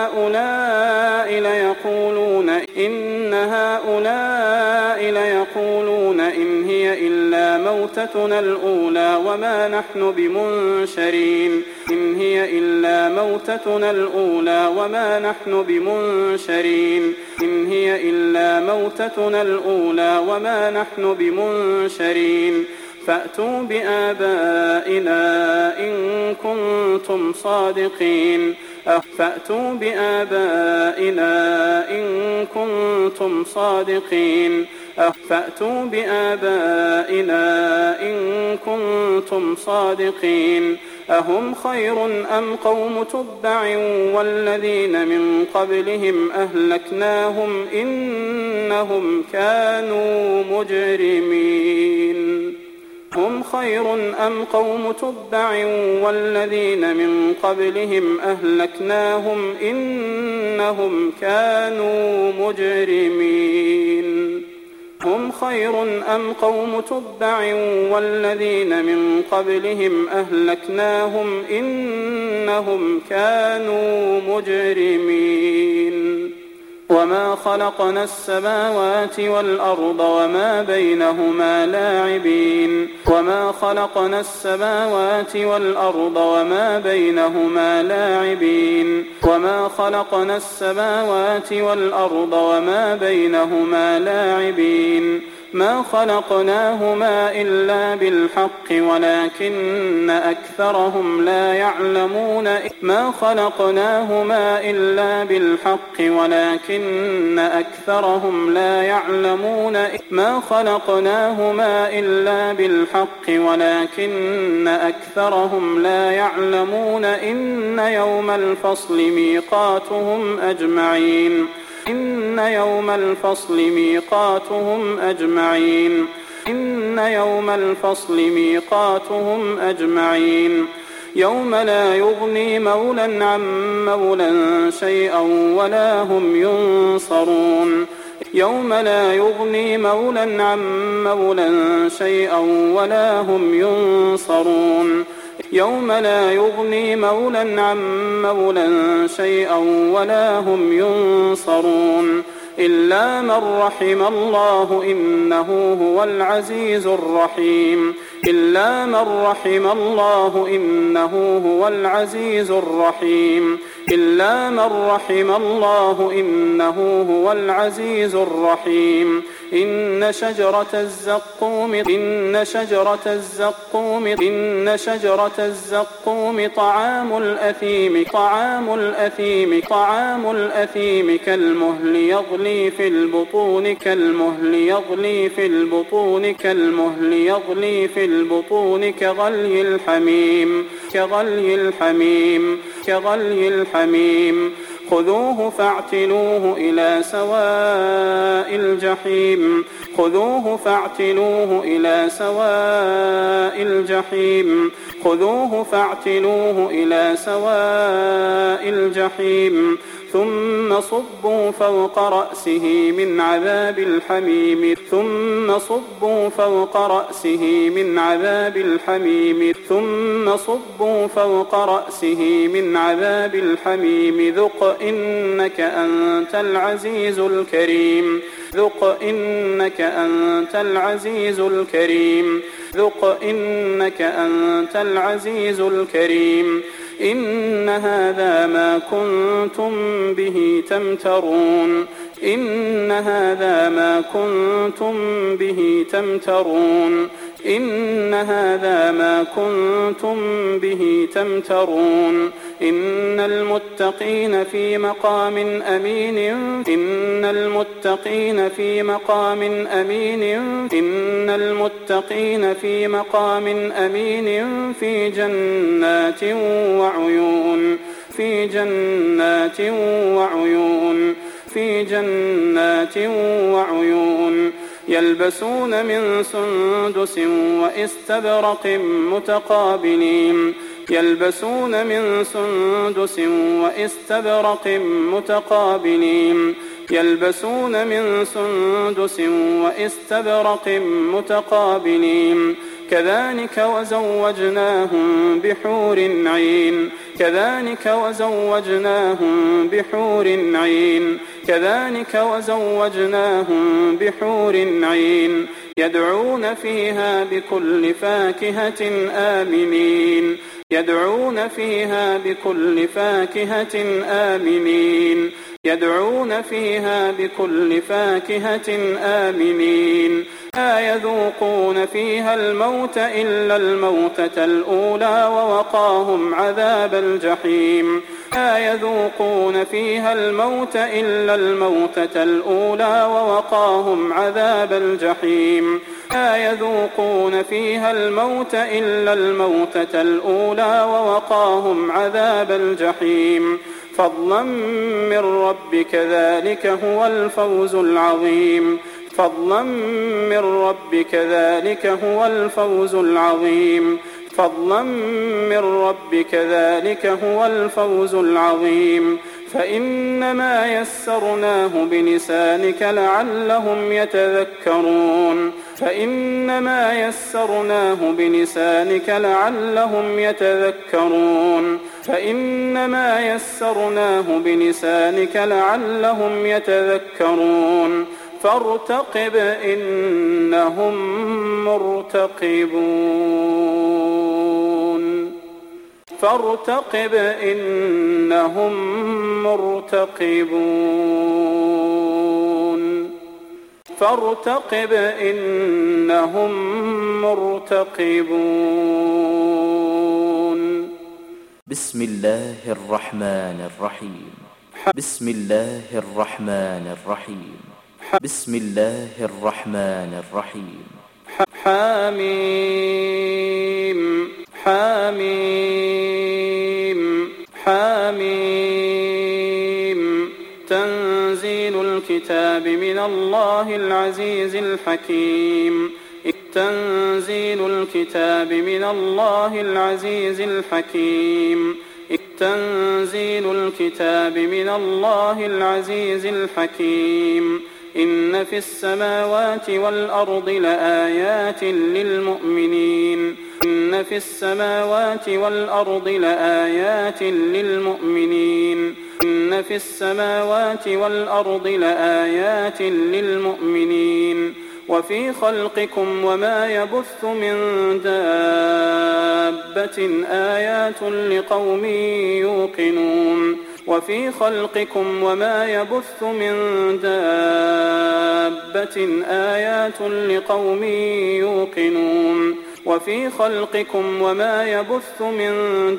إن هي إلا موتتنا الأولى وما نحن بمنشرين إن هي إلا موتتنا الأولى وما نحن بمنشرين إن هي إلا موتتنا الأولى وما نحن بمنشرين فأتوا بآبائنا إن كنتم صادقين فأتوا بآبائنا إن كنتم صادقين فأتوا بآبائنا إن كنتم صادقين أهم خير أم قوم تبع والذين من قبلهم أهلكناهم إنهم كانوا مجرمين هم خير أم قوم تبع والذين من قبلهم أهلكناهم إنهم كانوا مجرمين هم خير أم قوم تبع والذين من قبلهم أهلكناهم إنهم كانوا مجرمين وما خلقنا السماوات والأرض وما بينهما لاعبين وما خلقنا السماوات والأرض وما بينهما لاعبين وما خلقنا السماوات والأرض وما بينهما لاعبين ما خلقناهما إلا بالحق ولكن أكثرهم لا يعلمون ما خلقناهما إلا بالحق ولكن أكثرهم لا يعلمون ما خلقناهما إلا بالحق ولكن أكثرهم لا يعلمون إن يوم الفصل ميقاتهم أجمعين إن يوم الفصل ميقاتهم أجمعين إن يوم الفصل ميقاتهم أجمعين يوم لا يغني مولى عن مولى شيئا ولا هم ينصرون يوم لا يغني مولى عن مولى شيئا ولا هم ينصرون يوم لا يغني مولى عن مولى شيئا ولا هم ينصرون إلا من رحم الله إنه هو العزيز الرحيم إلا من رحم الله إنه هو العزيز الرحيم إلا من رحم الله إنه هو العزيز الرحيم إن شجرة الزقوم إن شجرة الزقوم إن شجرة الزقوم طعام الأثيم طعام الأثيم طعام الأثيم كالمهل يغلي في البطون كالمهل يغلي في البطون كالمهل يغلي في البطون كغلي الحميم كغلي الحميم كغلي الحميم خذوه فاعتلوه إلى سواء الجحيم خذوه فاعتلوه إلى سواء الجحيم خذوه فاعتلوه إلى سواء الجحيم ثم صبوا فوق رأسه من عذاب الحميم ثم صبوا فوق رأسه من عذاب الحميم ثم صبوا فوق رأسه من عذاب الحميم ذق إنك أنت العزيز الكريم ذق إنك أنت العزيز الكريم ذق إنك أنت العزيز الكريم إن هذا ما كنتم به تمترون إن هذا ما كنتم به تمترون إن هذا ما كنتم به تمترون إن المتقين في مقام أمين إن المتقين في مقام أمين إن المتقين في مقام أمين في جنات وعيون في جنات وعيون في جنات وعيون يلبسون من سندس وإستبرق متقابلين يلبسون من سندس وإستبرق متقابلين يلبسون من سندس وإستبرق متقابلين كذلك وزوجناهم بحور عين كذلك وزوجناهم بحور عين كذلك وزوجناهم بحور عين يدعون فيها بكل فاكهة آمنين يدعون فيها بكل فاكهة آمنين يدعون فيها بكل فاكهة آمنين لا يذوقون فيها الموت إلا الموتة الأولى ووقاهم عذاب الجحيم لا يذوقون فيها الموت إلا الموتة الأولى ووقاهم عذاب الجحيم لا يذوقون فيها الموت إلا الموتة الأولى ووقاهم عذاب الجحيم فضلا من ربك ذلك هو الفوز العظيم فضلا من ربك ذلك هو الفوز العظيم فضلا من ربك ذلك هو الفوز العظيم فإنما يسرناه بلسانك لعلهم يتذكرون فإنما يسرناه بلسانك لعلهم يتذكرون فإنما يسرناه بلسانك لعلهم يتذكرون فارتقب إنهم مرتقبون فارتقب إنهم مرتقبون فارتقب إنهم مرتقبون بسم الله الرحمن الرحيم بسم الله الرحمن الرحيم بسم الله الرحمن الرحيم حميم حميم حميم تنزيل الكتاب من الله العزيز الحكيم تنزيل الكتاب من الله العزيز الحكيم تنزيل الكتاب من الله العزيز الحكيم إن في السماوات والأرض لآيات للمؤمنين إن في السماوات والأرض لآيات للمؤمنين إن في السماوات والأرض لآيات للمؤمنين وفي خلقكم وما يبث من دابة آيات لقوم يوقنون وفي خلقكم وما يبث من دابة آيات لقوم يوقنون وفي خلقكم وما يبث من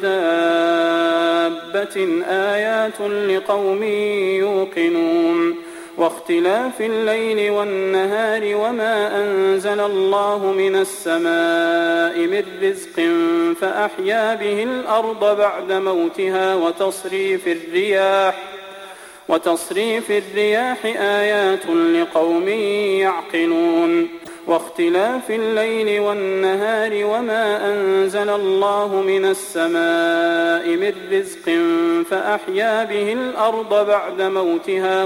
دابة آيات لقوم يوقنون واختلاف الليل والنهار وما أنزل الله من السماء من رزق فأحيا به الأرض بعد موتها وتصريف الرياح آيات لقوم يعقلون واختلاف الليل والنهار وما أنزل الله من السماء من رزق فأحيا به الأرض بعد موتها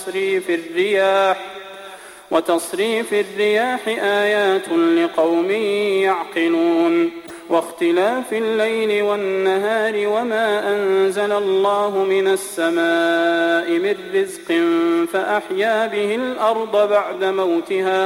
وتصريف الرياح آيات لقوم يعقلون واختلاف الليل والنهار وما أنزل الله من السماء من رزق فأحيا به الأرض بعد موتها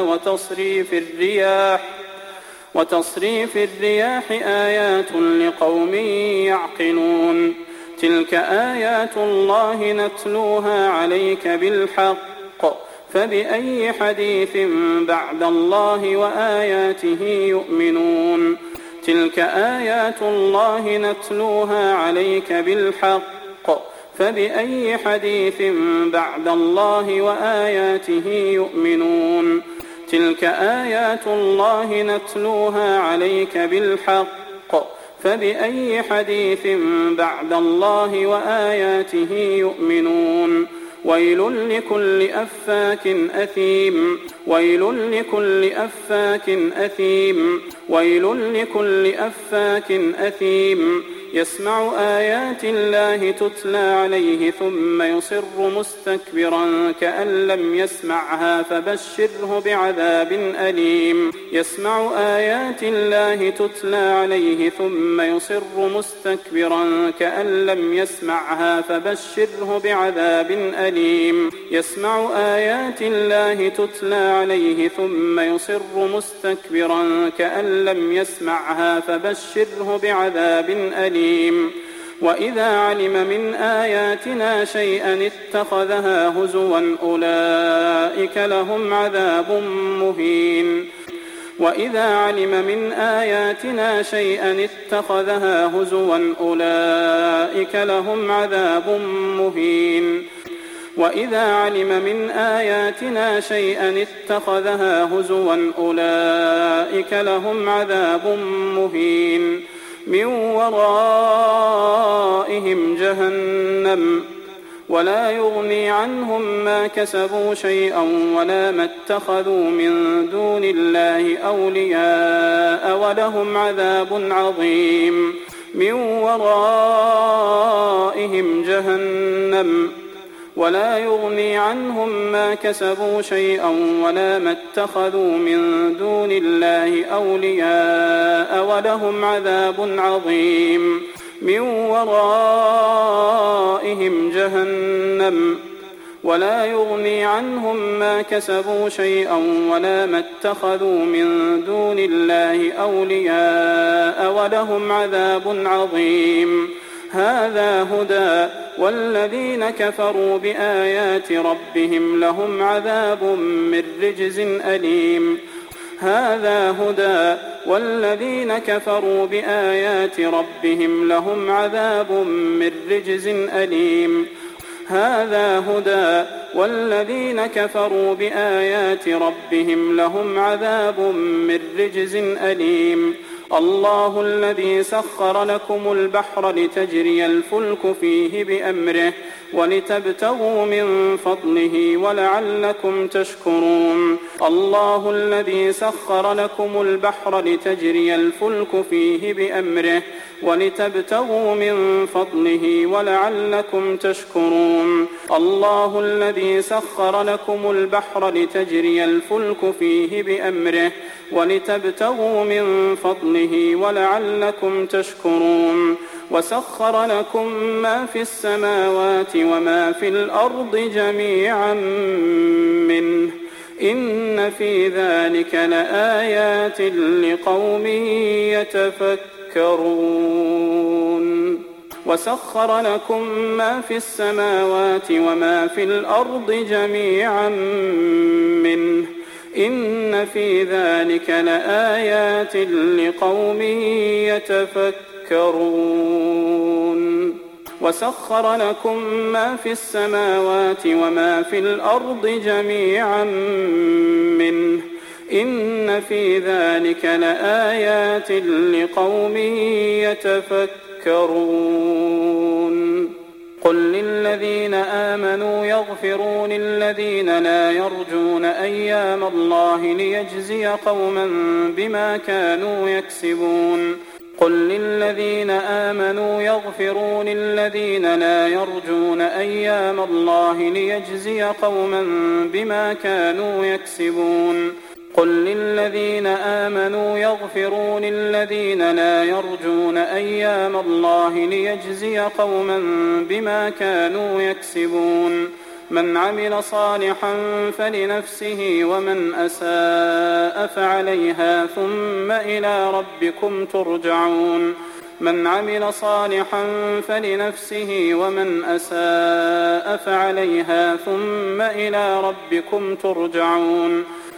وتصريف الرياح آيات لقوم يعقلون تلك آيات الله نتلوها عليك بالحق فبأي حديث بعد الله وآياته يؤمنون تلك آيات الله نتلوها عليك بالحق فبأي حديث بعد الله وآياته يؤمنون تلك آيات الله نتلوها عليك بالحق فبأي حديث بعد الله وآياته يؤمنون ويل لكل أفاك أثيم ويل لكل أفاك أثيم ويل لكل أفاك أثيم يسمع آيات الله تتلى عليه ثم يصر مستكبرا كأن لم يسمعها فبشره بعذاب أليم يسمع آيات الله تتلى عليه ثم يصر مستكبرا كأن لم يسمعها فبشره بعذاب أليم يسمع آيات الله تتلى عليه ثم يصر مستكبرا كأن لم يسمعها فبشره بعذاب أليم وإذا علم من آياتنا شيئا اتخذها هزوا أولئك لهم عذاب مهين وإذا علم من آياتنا شيئا اتخذها هزوا أولئك لهم عذاب مهين وإذا علم من آياتنا شيئا اتخذها هزوا أولئك لهم عذاب مهين من ورائهم جهنم ولا يغني عنهم ما كسبوا شيئا ولا ما اتخذوا من دون الله أولياء ولهم عذاب عظيم من ورائهم جهنم ولا يغني عنهم ما كسبوا شيئا ولا ما اتخذوا من دون الله أولياء ولهم عذاب عظيم من ورائهم جهنم ولا يغني عنهم ما كسبوا شيئا ولا ما اتخذوا من دون الله أولياء ولهم عذاب عظيم هذا هدى والذين كفروا بآيات ربهم لهم عذاب من رجز أليم هذا هدى والذين كفروا بآيات ربهم لهم عذاب من رجز أليم هذا هدى والذين كفروا بآيات ربهم لهم عذاب من رجز أليم الله الذي سخر لكم البحر لتجري الفلك فيه بأمره ولتبتغوا من فضله ولعلكم تشكرون الله الذي سخر لكم البحر لتجري الفلك فيه بأمره ولتبتغوا من فضله ولعلكم تشكرون الله الذي سخر لكم البحر لتجري الفلك فيه بأمره ولتبتغوا من فضله ولعلكم تشكرون وسخر لكم ما في السماوات وما في الأرض جميعا منه إن في ذلك لآيات لقوم يتفكرون وسخر لكم ما في السماوات وما في الأرض جميعا منه إن في ذلك لآيات لقوم يتفكرون وسخر لكم ما في السماوات وما في الأرض جميعا منه إن في ذلك لآيات لقوم يتفكرون قل للذين آمنوا يغفروا للذين لا يرجون أيام الله ليجزي قوما بما كانوا يكسبون قل للذين آمنوا يغفروا للذين لا يرجون أيام الله ليجزي قوما بما كانوا يكسبون قل للذين آمنوا يغفروا للذين لا يرجون أيام الله ليجزي قوما بما كانوا يكسبون من عمل صالحا فلنفسه ومن أساء فعليها ثم إلى ربكم ترجعون من عمل صالحا فلنفسه ومن أساء فعليها ثم إلى ربكم ترجعون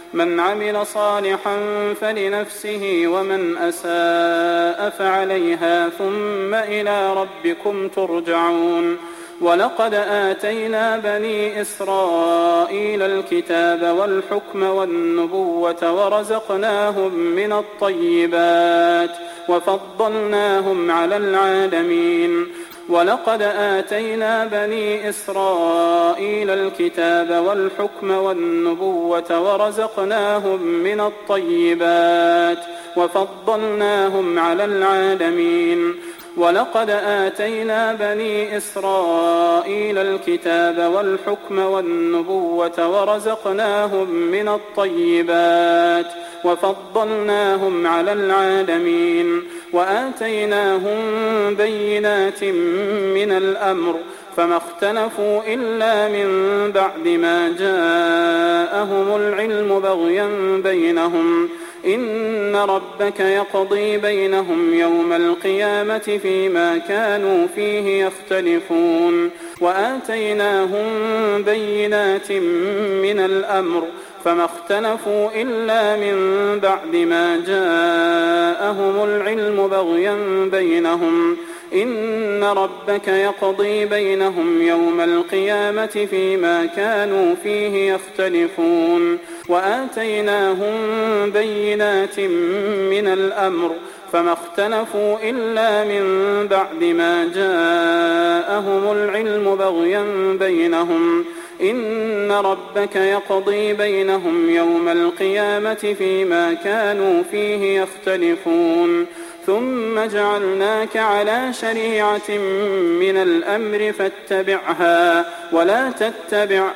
من عمل صالحا فلنفسه ومن أساء فعليها ثم إلى ربكم ترجعون ولقد آتينا بني إسرائيل الكتاب والحكم والنبوة ورزقناهم من الطيبات وفضلناهم على العالمين ولقد آتينا بني إسرائيل الكتاب والحكم والنبوة ورزقناهم من الطيبات وفضلناهم على العالمين ولقد آتينا بني إسرائيل الكتاب والحكم والنبوة ورزقناهم من الطيبات وفضلناهم على العالمين وآتيناهم بينات من الأمر فما اختلفوا إلا من بعد ما جاءهم العلم بغيا بينهم إن ربك يقضي بينهم يوم القيامة فيما كانوا فيه يختلفون وآتيناهم بينات من الأمر فما اختلفوا إلا من بعد ما جاءهم العلم بغيا بينهم إن ربك يقضي بينهم يوم القيامة فيما كانوا فيه يختلفون وآتيناهم بينات من الأمر فما اختلفوا إلا من بعد ما جاءهم العلم بغيا بينهم إن ربك يقضي بينهم يوم القيامة فيما كانوا فيه يختلفون ثم جعلناك على شريعة من الأمر فاتبعها ولا تتبع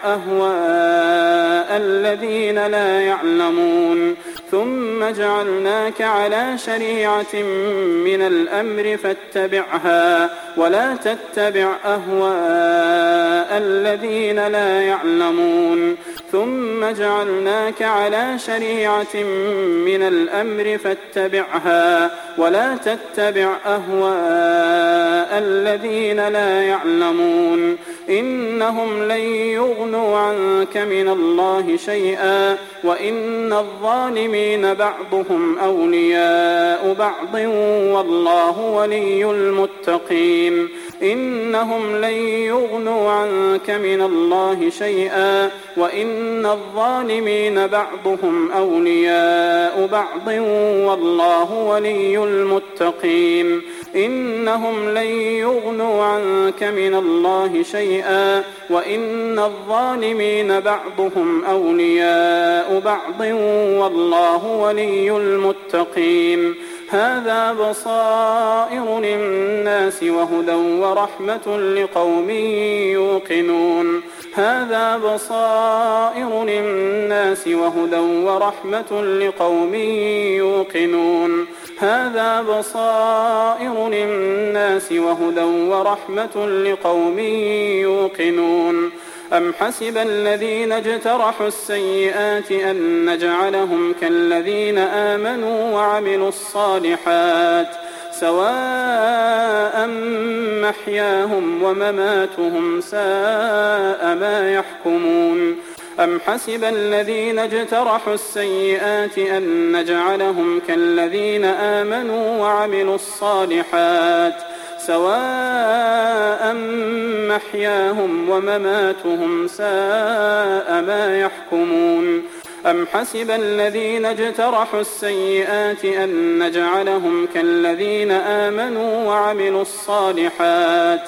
أهواء الذين لا يعلمون ثم جعلناك على شريعة من الأمر فاتبعها ولا تتبع أهواء الذين لا يعلمون ثم جعلناك على شريعة من الأمر فاتبعها ولا تتبع أهواء الذين لا يعلمون إنهم لن يغنوا عنك من الله شيئا وإن الظالمين بعضهم أولياء بعض والله ولي المتقين إنهم لن يغنوا عنك من الله شيئا وإن الظالمين بعضهم أولياء بعض والله ولي المتقين إنهم لن يغنوا عنك من الله شيئا وإن الظالمين بعضهم أولياء بعض والله ولي المتقين هذا بصائر للناس وهدى ورحمة لقوم يوقنون هذا بصائر للناس وهدى ورحمة لقوم يوقنون هذا بصائر للناس وهدى ورحمة لقوم يوقنون أم حسب الذين اجترحوا السيئات أن نجعلهم كالذين آمنوا وعملوا الصالحات سواء محياهم ومماتهم ساء ما يحكمون أم حسب الذين اجترحوا السيئات أن نجعلهم كالذين آمنوا وعملوا الصالحات سواء محياهم ومماتهم ساء ما يحكمون أم حسب الذين اجترحوا السيئات أن نجعلهم كالذين آمنوا وعملوا الصالحات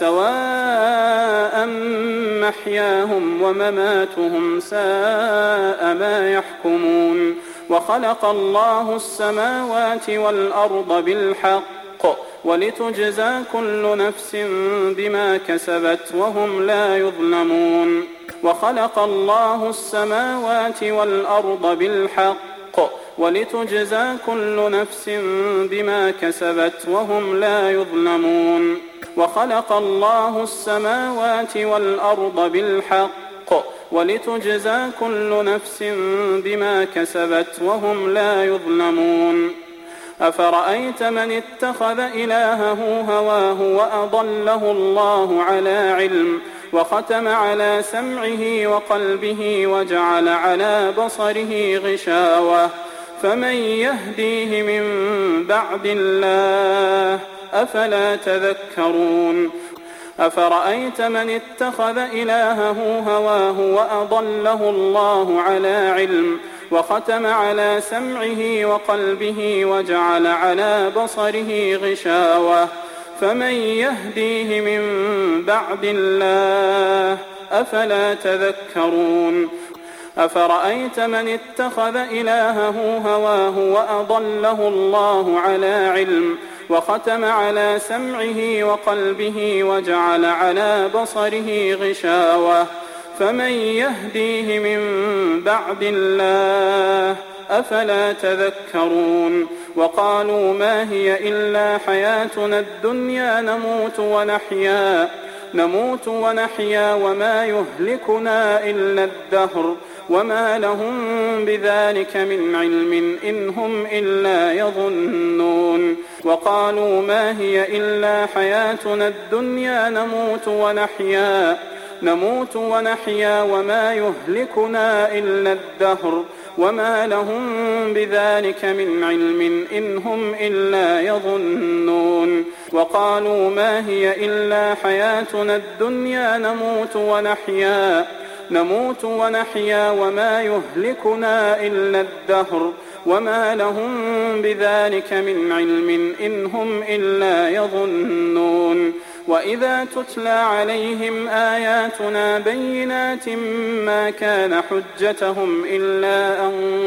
سواء محياهم ومماتهم ساء ما يحكمون وخلق الله السماوات والأرض بالحق ولتجزى كل نفس بما كسبت وهم لا يظلمون وخلق الله السماوات والأرض بالحق ولتجزى كل نفس بما كسبت وهم لا يظلمون وخلق الله السماوات والأرض بالحق ولتجزى كل نفس بما كسبت وهم لا يظلمون أفرأيت من اتخذ إلهه هواه وأضله الله على علم وختم على سمعه وقلبه وجعل على بصره غشاوة فمن يهديه من بعد الله أفلا تذكرون أفرأيت من اتخذ إلهه هواه وأضله الله على علم وختم على سمعه وقلبه وجعل على بصره غشاوة فمن يهديه من بعد الله أفلا تذكرون أفرأيت من اتخذ إلهه هواه وأضله الله على علم وختم على سمعه وقلبه وجعل على بصره غشاوة فمن يهديه من بعد الله أفلا تذكرون وقالوا ما هي إلا حياتنا الدنيا نموت ونحيا وما يهلكنا إلا الدهر وما لهم بذلك من علم إن هم إلا يظنون وقالوا ما هي إلا حياتنا الدنيا نموت ونحيا وما يهلكنا إلا الدهر وما لهم بذلك من علم إن هم إلا يظنون وقالوا ما هي إلا حياتنا الدنيا نموت ونحيا وما يهلكنا إلا الدهر وما لهم بذلك من علم إن هم إلا يظنون وإذا تتلى عليهم آياتنا بينات ما كان حجتهم إلا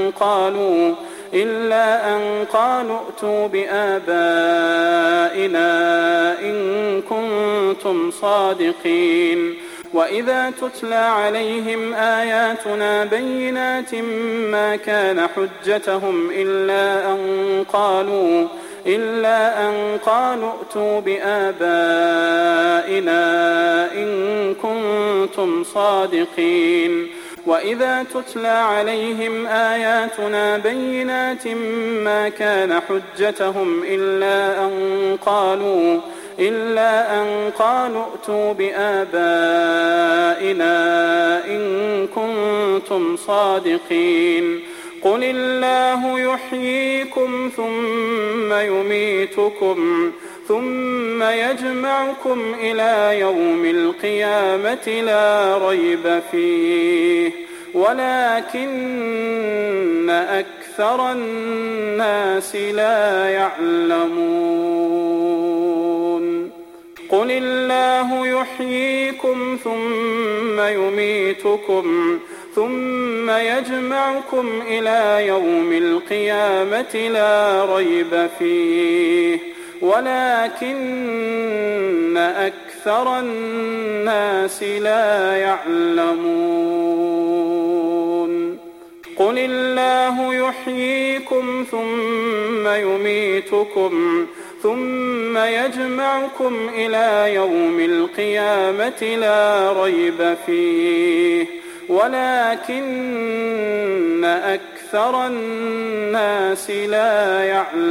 أن قالوا ائتوا بآبائنا إن كنتم صادقين وإذا تتلى عليهم آياتنا بينات ما كان حجتهم إلا أن قالوا ائتوا بآبائنا إن كنتم صادقين وإذا تتلى عليهم آياتنا بينات ما كان حجتهم إلا أن قالوا ائتوا بآبائنا إن كنتم صادقين قل الله يحييكم ثم يميتكم ثم يجمعكم إلى يوم القيامة لا ريب فيه ولكن أكثر الناس لا يعلمون قل الله يحييكم ثم يميتكم ثم يجمعكم إلى يوم القيامة لا ريب فيه ولكن أكثر الناس لا يعلمون قل الله يحييكم ثم يميتكم ثم يجمعكم إلى يوم القيامة لا ريب فيه ولكن أكثر الناس لا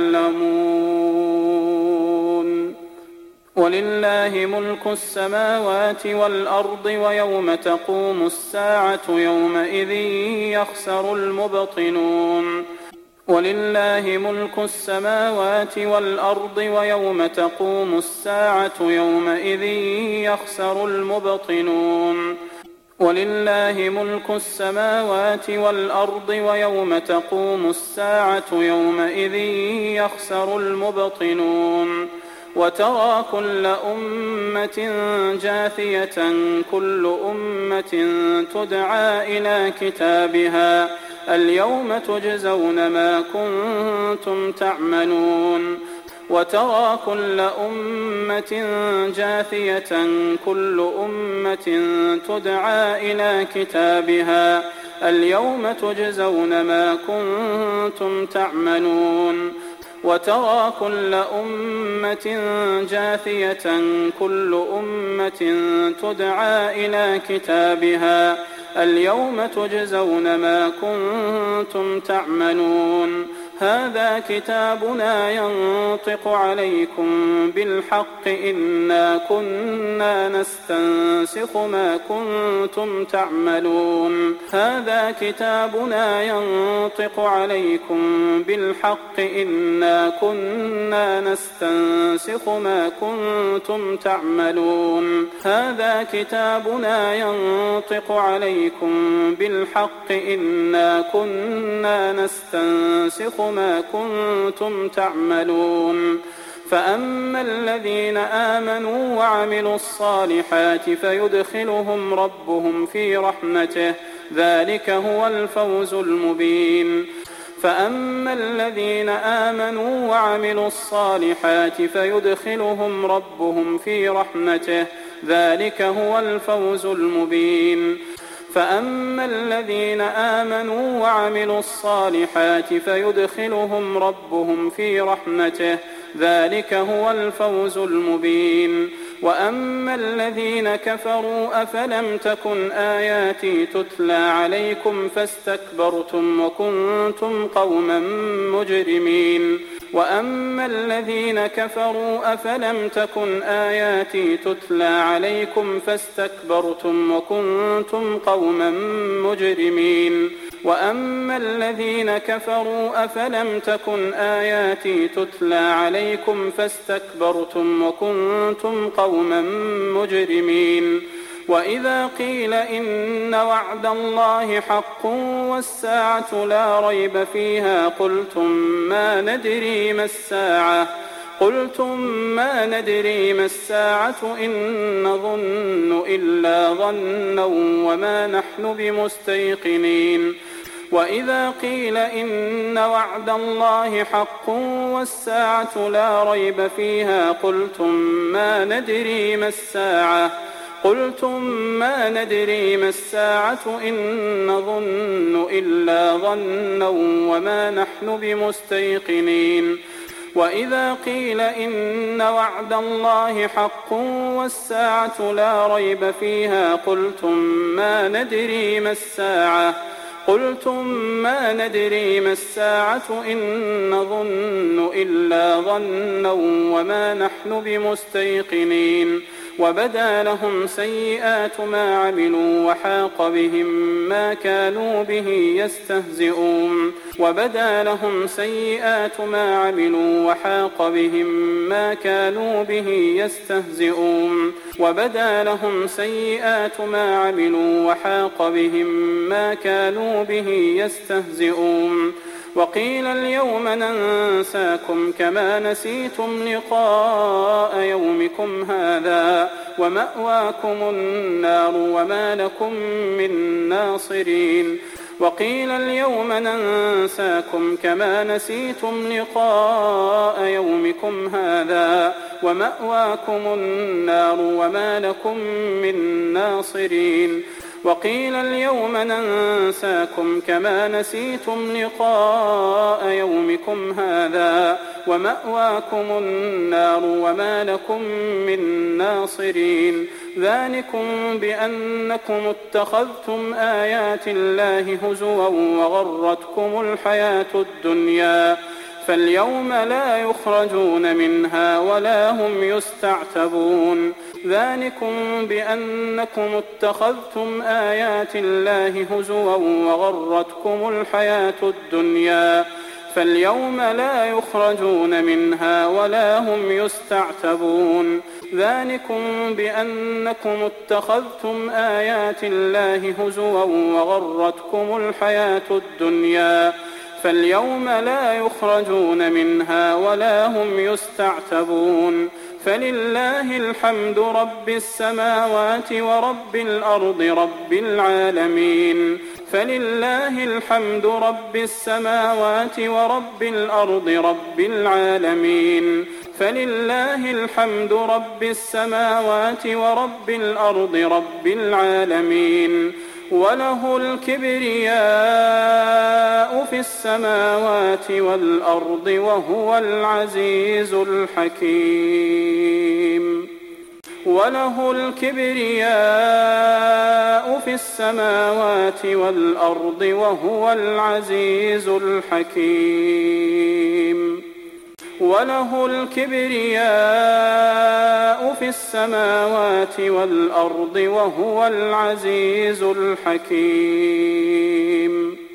يعلمون ولله ملك السماوات والأرض ويوم تقوم الساعة يومئذ يخسر المبطلون ولله ملك السماوات والأرض ويوم تقوم الساعة يومئذ يخسر المبطلون ولله ملك السماوات والأرض ويوم تقوم الساعة يومئذ يخسر المبطلون وترى كل أمة جاثية كل أمة تدعى إلى كتابها اليوم تجزون ما كنتم تعملون وترى كل أمة جاثية كل أمة تدعى إلى كتابها اليوم تجزون ما كنتم تعملون وترى كل أمة جاثية كل أمة تدعى إلى كتابها اليوم تجزون ما كنتم تعملون هذا كتابنا ينطق عليكم بالحق إنا كنا نستنسخ ما كنتم تعملون هذا كتابنا ينطق عليكم بالحق إنا كنا نستنسخ ما كنتم تعملون هذا كتابنا ينطق عليكم بالحق إنا كنا نستنسخ ما كنتم تعملون فأما الذين آمنوا وعملوا الصالحات فيدخلهم ربهم في رحمته ذلك هو الفوز المبين فأما الذين آمنوا وعملوا الصالحات فيدخلهم ربهم في رحمته ذلك هو الفوز المبين فأما الذين آمنوا وعملوا الصالحات فيدخلهم ربهم في رحمته ذلك هو الفوز المبين وأما الذين كفروا أفلم تكن آياتي تتلى عليكم فاستكبرتم وكنتم قوما مجرمين وأما الذين كفروا أفلم تكن آياتي تتلى عليكم فاستكبرتم وكنتم قوما مجرمين وأما الذين كفروا أفلم تكن آياتي تتلى عليكم فاستكبرتم وكنتم قوما مجرمين وإذا قيل إن وعد الله حق والساعة لا ريب فيها قلتم ما ندري ما الساعة إن نظن إلا ظنا وما نحن بمستيقنين وإذا قيل إن وعد الله حق والساعة لا ريب فيها قلتم ما ندري ما الساعة إن نظن إلا ظنا وما نحن بمستيقنين وإذا قيل إن وعد الله حق والساعة لا ريب فيها قلتم ما ندري ما الساعة إن نظن إلا ظنا وما نحن بمستيقنين وبدا لهم سيئات ما عملوا وحاق بهم ما كانوا به يستهزئون وبدا لهم سيئات ما عملوا وحاق بهم ما كانوا به يستهزئون وبدا لهم سيئات ما عملوا وحاق بهم ما كانوا به يستهزئون وقيل اليوم ننساكم كما نسيتم لقاء يومكم هذا ومأواكم النار وما لكم من ناصرين وقيل اليوم ننساكم كما نسيتم لقاء يومكم هذا ومأواكم النار وما لكم من ناصرين وقيل اليوم ننساكم كما نسيتم لقاء يومكم هذا ومأواكم النار وما لكم من ناصرين ذلكم بأنكم اتخذتم آيات الله هزوا وغرتكم الحياة الدنيا فاليوم لا يخرجون منها ولا هم يستعتبون ذلكم بأنكم اتخذتم آيات الله هزوا وغرتكم الحياة الدنيا فاليوم لا يخرجون منها ولا هم يستعتبون ذلكم بأنكم اتخذتم آيات الله هزوا وغرتكم الحياة الدنيا فاليوم لا يخرجون منها ولا هم يستعتبون فلله الحمد رب السماوات ورب الأرض رب العالمين فلله الحمد رب السماوات ورب الأرض رب العالمين فلله الحمد رب السماوات ورب الأرض رب العالمين وله الكبرياء في السماوات والأرض وهو العزيز الحكيم وله الكبرياء في السماوات والأرض وهو العزيز الحكيم وله الكبرياء في السماوات والأرض وهو العزيز الحكيم